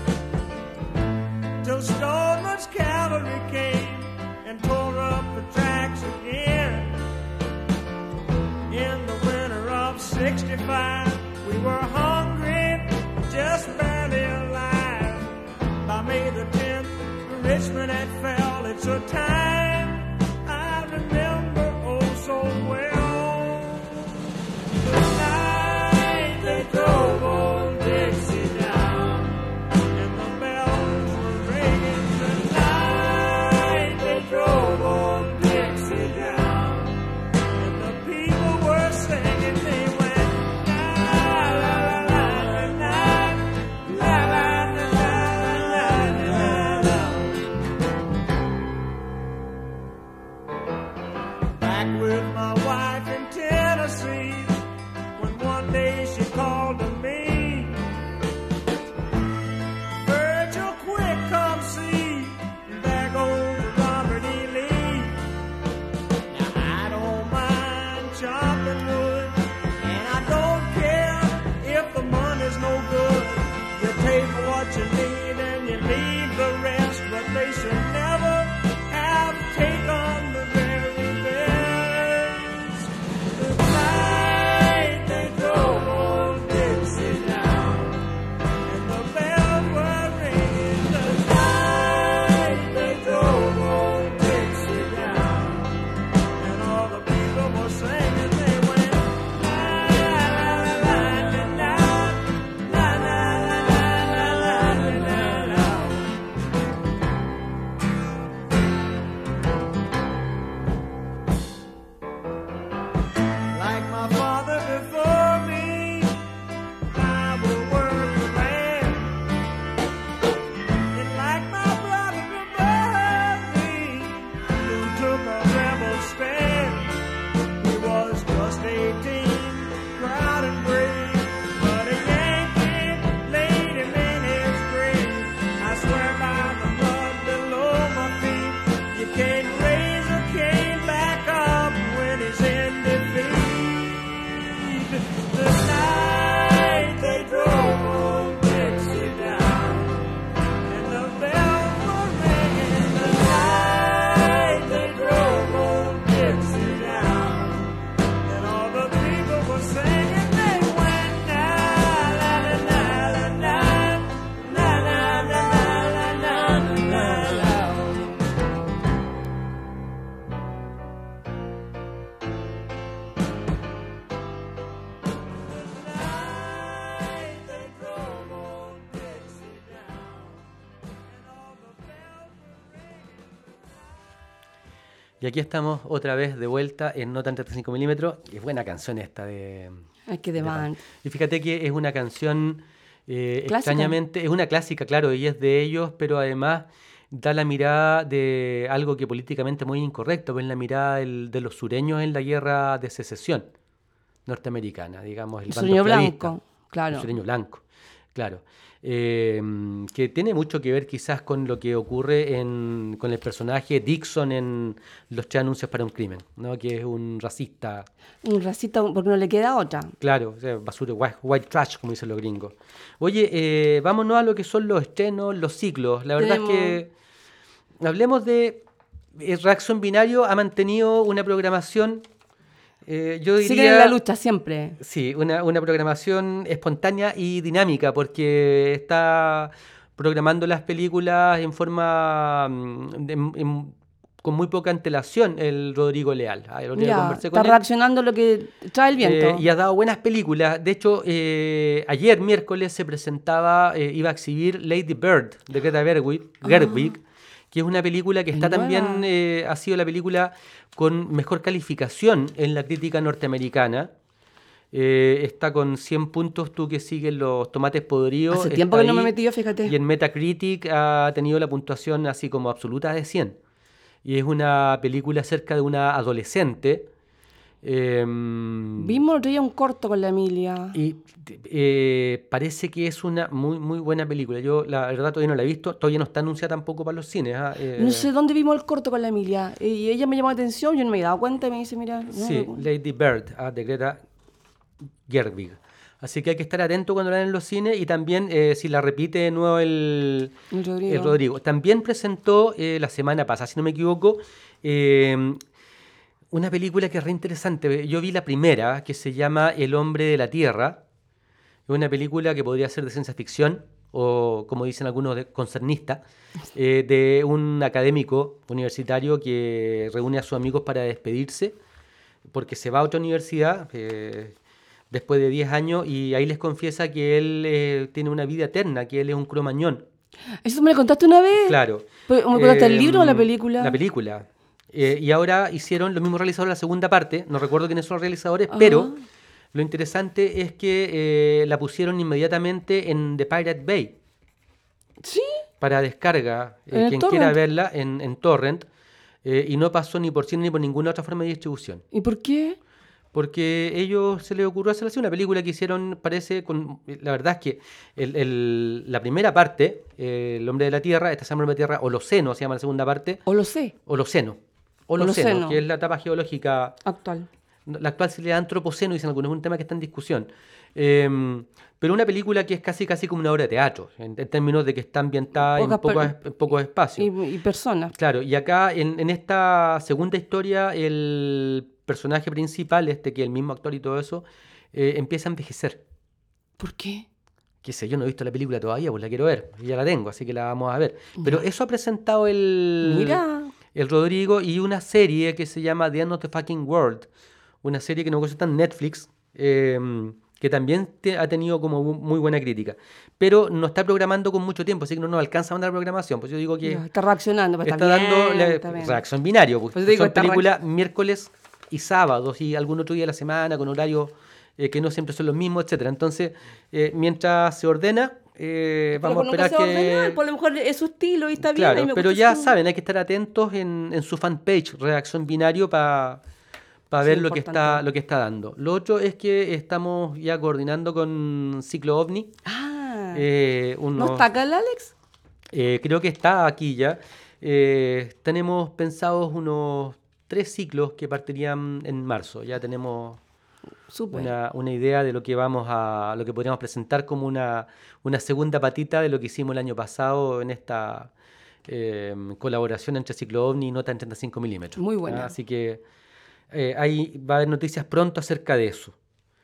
till Stoneman's cavalry came and tore up the tracks again. In the winter of sixty-five, we were hungry, just barely alive. By May the tenth, Richmond had fell. It's a time I remember oh so well. The night they drove old Dixie down, and the bells were ringing. The night they drove old Dixie down, and the people were singing. They went la la la la la la la la la la la. Back with my wife in Tennessee, when one day she called to me, Virgil, quick, come see, there goes Robert E. Lee. Now I don't mind chopping wood, and I don't care if the money's no good. You take what you need and you leave the rest, but they should never have taken the very best. The night they drove old Dixie down, and the bells were ringing. The night they drove old Dixie down, and all the people were singing. They went la la la la la la la la la la la la la. Y aquí estamos otra vez de vuelta en Nota en treinta y cinco milímetros. Es buena canción esta de... Ay, qué de demanda. Pan. Y fíjate que es una canción eh, Clásica. extrañamente... Es una clásica, claro, y es de ellos, pero además da la mirada de algo que políticamente es muy incorrecto, pues la mirada del- de los sureños en la guerra de secesión norteamericana, digamos, el El bando sureño esclavista. blanco, claro. El sureño blanco, claro. Eh, que tiene mucho que ver quizás con lo que ocurre en, con el personaje Dixon en Los tres anuncios para un crimen, ¿no? Que es un racista, Un racista, porque no le queda otra. claro, o sea, basura, white, white trash, como dicen los gringos. Oye, eh, vámonos a lo que son los estrenos, los ciclos. La verdad Tenemos- es que hablemos de... eh, Reacción Binario ha mantenido una programación, eh, yo diría... Siguen en la lucha siempre. Sí, una, una programación espontánea y dinámica, porque está programando las películas en forma mm, de- en- con muy poca antelación el Rodrigo Leal. Ah, el otro día Ya, conversé con está él, reaccionando a lo que trae el viento. eh, y ha dado buenas películas. De hecho, eh, ayer miércoles se presentaba, eh, iba a exhibir Lady Bird de Greta Gerwig, Gerwig, que es una película que Es está nueva. también, eh, ha sido la película con mejor calificación en la crítica norteamericana. Eh, está con cien puntos, tú que sigues los tomates podridos. Hace está tiempo que no me he ahí, metido, fíjate. Y en Metacritic ha tenido la puntuación así como absoluta de cien. Y es una película acerca de una adolescente. em, Vimos el otro día un corto con la Emilia. y eh, parece que es una muy muy buena película. Yo la verdad todavía no la he visto, todavía no está anunciada tampoco para los cines. ah, eh, No sé dónde vimos el corto con la Emilia. Y ella me llamó la atención, yo no me había dado cuenta y me dice, mira... no, Sí, no. Lady Bird, ah, de Greta Gerwig. Así que hay que estar atento cuando la den en los cines y también eh, si la repite de nuevo el, El Rodrigo. el Rodrigo. También presentó eh, la semana pasada, si no me equivoco, eh, una película que es re interesante. Yo vi la primera, que se llama El hombre de la tierra. Es una película que podría ser de ciencia ficción o, como dicen algunos, de concernista, eh, de un académico universitario que reúne a sus amigos para despedirse porque se va a otra universidad eh, después de diez años y ahí les confiesa que él eh, tiene una vida eterna, que él es un cromañón. ¿Eso me lo contaste una vez? Claro. Pero, ¿me contaste el libro o la Em, película? La película. Eh, y ahora hicieron los mismos realizadores la segunda parte, no recuerdo quiénes son los realizadores, Ajá. pero lo interesante es que eh, la pusieron inmediatamente en The Pirate Bay Sí. para descarga, eh, ¿En el quien torrent? quiera verla en, en torrent, eh, y no pasó ni por cine ni por ninguna otra forma de distribución. ¿Y por qué? Porque ellos se les ocurrió hacer así una película que hicieron, parece, con, la verdad es que el- el- la primera parte, eh, El hombre de la tierra, esta se llama El hombre de la tierra, Holoceno se llama la segunda parte, O lo sé, Holoceno, Holoceno, Holoceno. que es la etapa geológica, actual. la actual se le da antropoceno, dicen algunos, es un tema que está en discusión. Eh, pero una película que es casi casi como una obra de teatro, en, en términos de que está ambientada en Pocas per- pocos, en pocos espacios. Y, y personas. Claro, y acá en, en esta segunda historia, el personaje principal, este que es el mismo actor y todo eso, eh, empieza a envejecer. ¿Por qué? Qué sé, yo no he visto la película todavía, pues la quiero ver, y ya la tengo, así que la vamos a ver. Pero eso ha presentado el, Mira. el Rodrigo y una serie que se llama The End of the Fucking World, una serie que no está en Netflix, eh, que también te- ha tenido como mu- muy buena crítica. Pero no está programando con mucho tiempo, así que no nos alcanza a mandar programación. Pues yo digo que... Ya, está reaccionando, pues está está, dando bien, la- está bien. reacción binario, pues, Pues digo, son está películas miércoles y sábados y algún otro día de la semana con horarios eh, que no siempre son los mismos, etcétera. Entonces, eh, mientras se ordena, eh, Pero vamos a nunca esperar se va a ordenar, que... por lo mejor es su estilo y está bien. Claro, a mí me pero gusta ya su- saben, hay que estar atentos en, en su fanpage, Reacción Binario, para Sí, ver lo que, importante. está, lo que está dando. Lo otro es que estamos ya coordinando con Ciclo OVNI. Ah, eh, ¿no unos- está acá el Alex? eh, creo que está aquí ya. Eh, tenemos pensados unos tres ciclos que partirían en marzo. Ya tenemos Súper. una, una idea de lo que vamos a, lo que podríamos presentar como una, una segunda patita de lo que hicimos el año pasado en esta eh, colaboración entre Ciclo OVNI y Nota en treinta y cinco milímetros. Muy buena. Ah, Así que eh, ahí va a haber noticias pronto acerca de eso.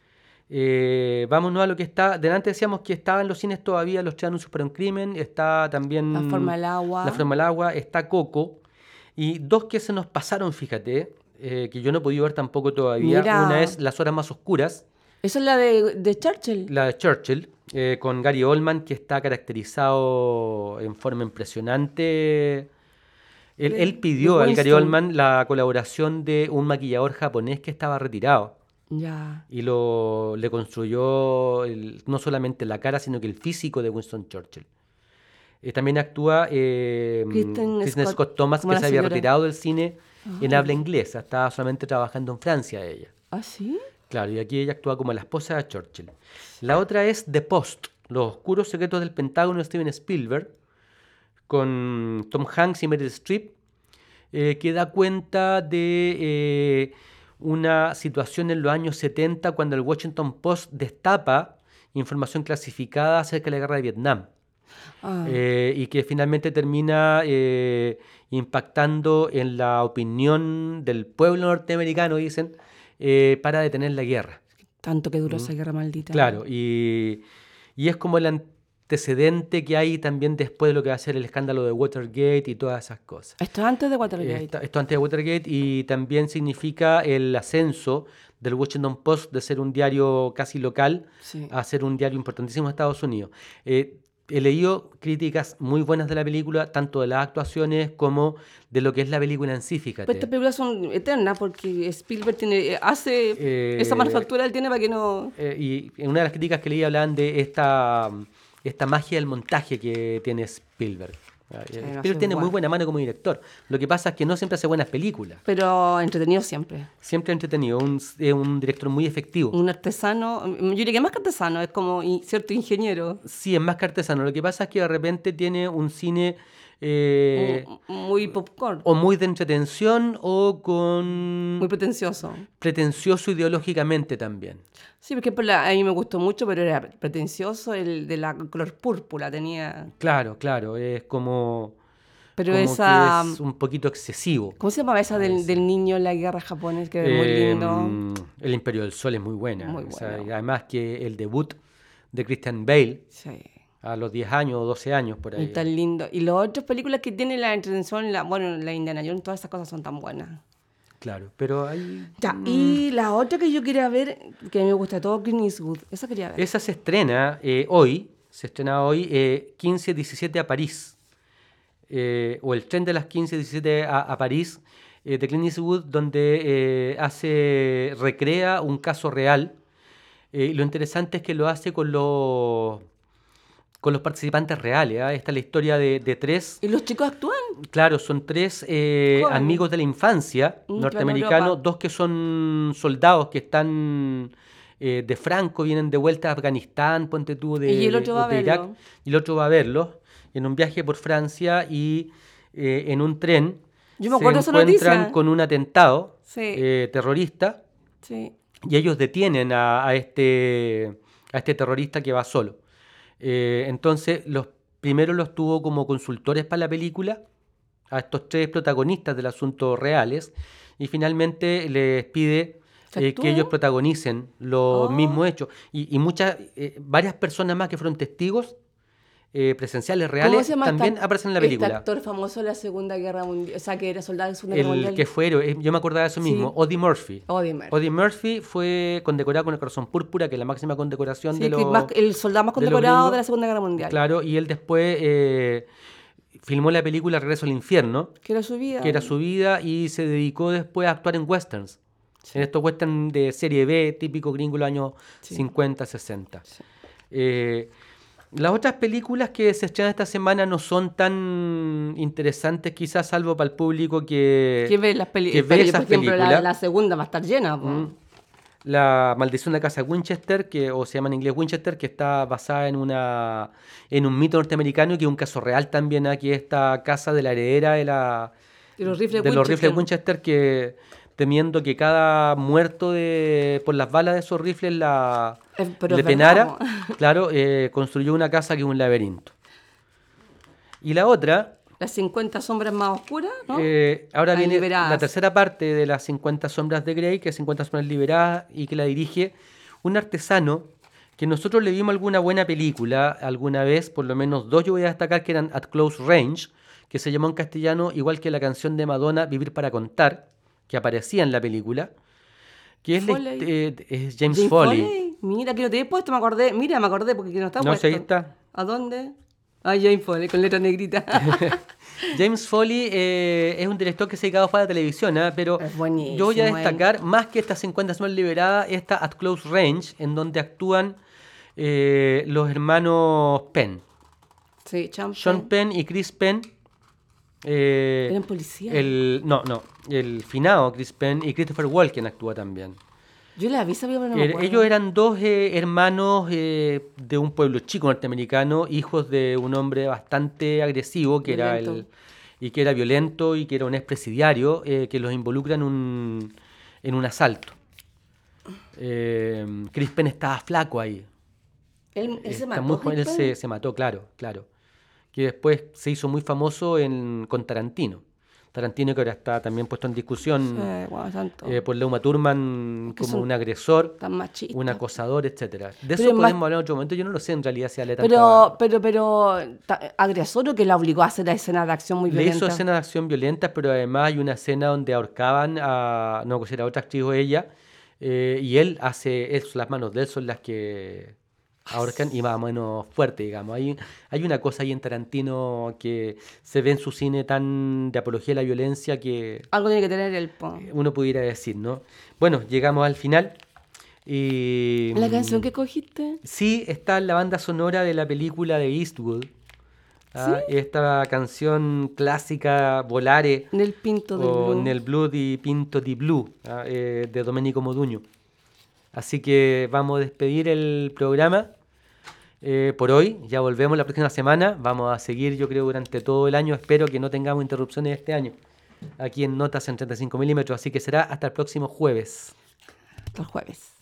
Eh, vámonos a lo que está. Delante decíamos que estaba en los cines todavía Los tres anuncios para un crimen. Está también La forma del agua. La forma del agua. Está Coco. Y dos que se nos pasaron, fíjate, eh, que yo no he podido ver tampoco todavía. Mira. Una es Las horas más oscuras, Esa es la de, de Churchill. la de Churchill, eh, con Gary Oldman, que está caracterizado en forma impresionante Él, de- él pidió de al Gary Winston. Oldman la colaboración de un maquillador japonés que estaba retirado Ya. y lo, le construyó el- no solamente la cara, sino que el físico de Winston Churchill. Eh, también actúa eh, Kristen Kristen Scott, Scott Thomas, como que la se había señora. retirado del cine en Ah. habla inglesa, estaba solamente trabajando en Francia ella. ¿Ah, sí? Claro, y aquí ella actúa como la esposa de Churchill. La otra es The Post, Los oscuros secretos del Pentágono de Steven Spielberg, con Tom Hanks y Meryl Streep, eh, que da cuenta de eh, una situación en los años setenta cuando el Washington Post destapa información clasificada acerca de la guerra de Vietnam. Ah. Eh, y que finalmente termina eh, impactando en la opinión del pueblo norteamericano, dicen, eh, para detener la guerra. Tanto que duró esa guerra maldita. Claro, y, y es como el antecedente que hay también después de lo que va a ser el escándalo de Watergate y todas esas cosas. Esto es antes de Watergate. Esta- esto antes de Watergate, y también significa el ascenso del Washington Post de ser un diario casi local Sí. a ser un diario importantísimo en Estados Unidos. Eh, he leído críticas muy buenas de la película, tanto de las actuaciones como de lo que es la película en sí, fíjate. Pero estas películas son eternas porque Spielberg tiene, hace Eh, esa manufactura, él tiene para que no... Eh, y en una de las críticas que leí hablaban de esta, esta magia del montaje que tiene Spielberg. Ah, Sí, no, Spielberg sí, tiene muy bueno. buena mano como director. Lo que pasa es que no siempre hace buenas películas. Pero entretenido siempre. Siempre entretenido. Un, es un director muy efectivo. Un artesano, yo diría que más que artesano, es como in- cierto ingeniero. Sí, es más que artesano. Lo que pasa es que de repente tiene un cine eh, mu- muy popcorn, o muy de entretención o con muy pretencioso. pretencioso ideológicamente también. Sí, porque por la- a mí me gustó mucho, pero era pretencioso el de la color púrpura, tenía... Claro, claro. Es como, Pero como esa... que es un poquito excesivo. ¿Cómo se llamaba esa del, del niño en la guerra japonesa? Que es muy Eh, lindo. El Imperio del Sol es muy buena. Muy O sea, bueno. y además que el debut de Christian Bale Sí. a los diez años o doce años por Y ahí. tan lindo. Y las otras películas que tienen la entretención, la, bueno, la Indiana Jones, todas esas cosas son tan buenas. Claro, pero hay... Ya, y la otra que yo quería ver, que a mí me gusta todo, Clint Eastwood, esa quería ver. Esa se estrena eh, hoy, se estrena hoy eh, quince diecisiete a París, eh, o el tren de las quince diecisiete a, a París, eh, de Clint Eastwood, donde eh, hace, recrea un caso real. Eh, y lo interesante es que lo hace con los, con los participantes reales. ¿ah? Esta es la historia de, de tres, ¿Y los chicos actúan? claro, son tres eh, Jóvenes. amigos de la infancia Mm, norteamericanos, Europa. dos que son soldados que están eh, de Franco, vienen de vuelta a Afganistán, ponte tú, de, Y el otro de- va a de Irak, verlo. y el otro va a verlos en un viaje por Francia y eh, en un tren Yo me se acuerdo de esa encuentran noticia. con un atentado Sí. eh, terrorista Sí. y ellos detienen a, a este, a este terrorista que va solo. Eh, entonces, los primero los tuvo como consultores para la película, a estos tres protagonistas del asunto reales, y finalmente les pide ¿Que eh, que actúen? ellos protagonicen los Oh. mismos hechos. Y, y muchas, eh, varias personas más que fueron testigos eh, presenciales, reales, llama también esta- aparecen en la Este película. actor famoso de la Segunda Guerra Mundial, o sea, que era soldado de la Segunda Guerra El Mundial. que fue héroe, eh, yo me acordaba de eso Sí. mismo, Odie Murphy. Odie Murphy. Odie Murphy fue condecorado con el Corazón Púrpura, que es la máxima condecoración Sí, de que los... más- el soldado más de los condecorado gringos. de la Segunda Guerra Mundial. Claro, y él después eh, filmó la película Regreso al Infierno, Que era su vida. que era su vida, y se dedicó después a actuar en westerns. Sí. En estos westerns de serie B, típico gringo de los años Sí. cincuenta, sesenta. Eh, las otras películas que se estrenan esta semana no son tan interesantes, quizás, salvo para el público que, Que ve las peli- que ve peli- esas por ejemplo, la, películas. la segunda va a estar llena. po. Mm. La Maldición de la Casa Winchester, que, o se llama en inglés Winchester, que está basada en, una, en un mito norteamericano, que es un caso real también, aquí esta casa de la heredera de, la, De los rifles de los Winchester. rifles Winchester, que temiendo que cada muerto de, por las balas de esos rifles la, Eh, pero le es verdad, penara, po. claro, eh, construyó una casa que es un laberinto. Y la otra, Las cincuenta sombras más oscuras, ¿no? eh, ahora Las viene liberadas. la tercera parte de las cincuenta sombras de Grey, que es cincuenta sombras liberadas, y que la dirige un artesano que nosotros le vimos alguna buena película alguna vez, por lo menos dos yo voy a destacar, que eran At Close Range, que se llamó en castellano, igual que la canción de Madonna, Vivir para Contar, que aparecía en la película, que es, la Foley. hist- eh, es James, Jane Foley. Mira, que no te he puesto, me acordé. Mira, me acordé porque no está No, puesto. sí, ahí está. ¿A dónde? Ah, Jane Foley, con letra negrita. James Foley eh, es un director que se ha dedicado para la televisión, ¿eh? Pero Es buenísimo, yo voy a él. destacar, más que esta cincuenta sombras liberadas, esta At Close Range, en donde actúan eh, los hermanos Penn, Sí, Sean Sean Penn. Penn y Chris Penn. eh, Eran policías. el, no, no, el finado Chris Penn y Christopher Walken actúa también. Yo la vi, sabía, pero no me Er- acuerdo. ellos eran dos eh, hermanos eh, de un pueblo chico norteamericano, hijos de un hombre bastante agresivo que era Violento. el y que era violento y que era un expresidiario eh, que los involucra en un en un asalto. Eh, Chris Penn estaba flaco ahí. Él, él se Está mató. muy joven, él Chris se, Penn. se mató, claro, claro. Que después se hizo muy famoso en, con Tarantino. Tarantino que ahora está también puesto en discusión Eh, guau, tanto. eh, por Leuma Thurman Que como son un agresor, tan machistas. un acosador, etcétera. De Pero eso es más- podemos hablar en otro momento. Yo no lo sé en realidad si Ale tanta- Pero, pero, pero, ta- agresor o que la obligó a hacer la escena de acción muy Le hizo violenta. escenas de acción violentas, pero además hay una escena donde ahorcaban a, no, que era otra actriz o ella, eh, y él hace, él, las manos de él son las que ahorcan y más o menos fuerte, digamos. Hay, hay una cosa ahí en Tarantino que se ve en su cine tan de apología de la violencia que Algo tiene que tener el po. uno pudiera decir, ¿no? Bueno, llegamos al final. Y, ¿La canción que cogiste? Sí, está en la banda sonora de la película de Eastwood. ¿ah? Esta canción clásica, Volare, Nel Pinto del o Blue. Nel Blue di Pinto di Blue, ¿ah? eh, de Domenico Modugno. Así que vamos a despedir el programa eh, por hoy. Ya volvemos la próxima semana. Vamos a seguir, yo creo, durante todo el año. Espero que no tengamos interrupciones este año aquí en Notas en treinta y cinco milímetros. Así que será hasta el próximo jueves. Hasta el jueves.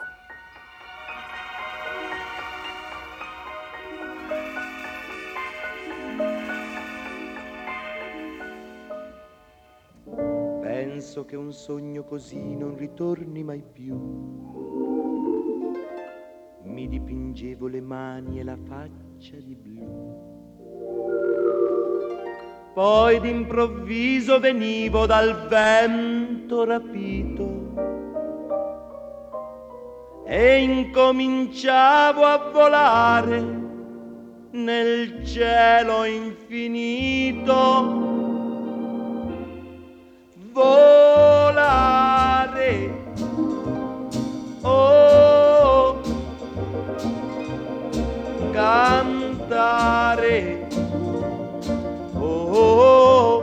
Penso che un sogno così non ritorni mai più. Mi dipingevo le mani e la faccia di blu. Poi d'improvviso venivo dal vento rapito e incominciavo a volare nel cielo infinito. Volare, oh, cantare, oh,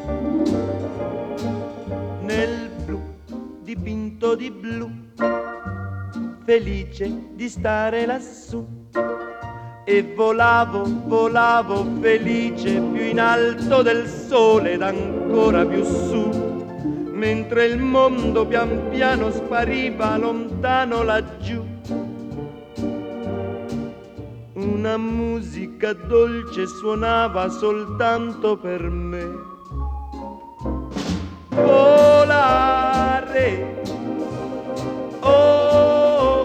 nel blu dipinto di blu, felice di stare lassù. E volavo, volavo felice più in alto del sole ed ancora più su, mentre il mondo pian piano spariva lontano laggiù. Una musica dolce suonava soltanto per me. Volare, oh,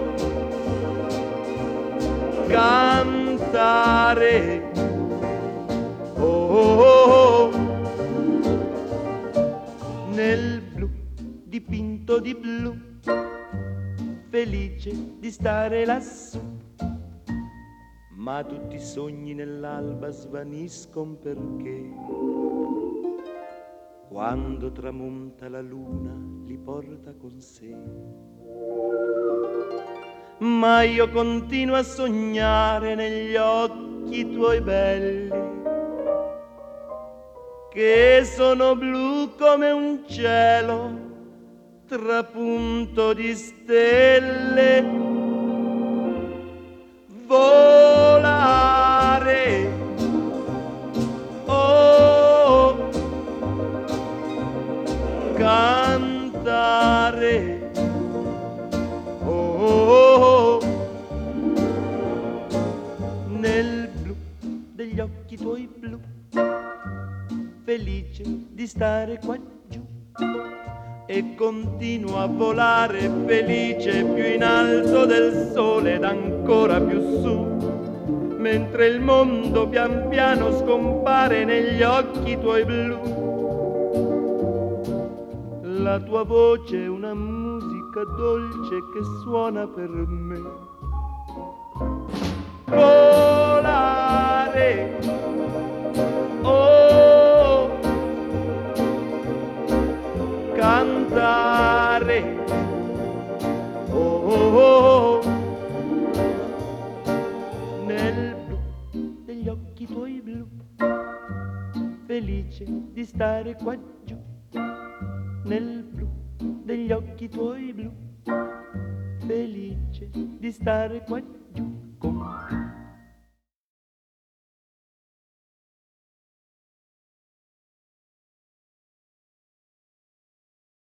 cantare, oh, oh, oh, nel blu dipinto di blu, felice di stare lassù. Ma tutti i sogni nell'alba svaniscono perché quando tramonta la luna li porta con sé. Ma io continuo a sognare negli occhi tuoi belli, che sono blu come un cielo trapunto di stelle. Volare, oh, cantare, oh, nel blu degli occhi tuoi blu, felice di stare qua giù. E continuo a volare felice più in alto del sole ed ancora più su, mentre il mondo pian piano scompare negli occhi tuoi blu. La tua voce è una musica dolce che suona per me. Volare, oh, felice di stare qua giù, nel blu degli occhi tuoi blu, felice di stare qua giù.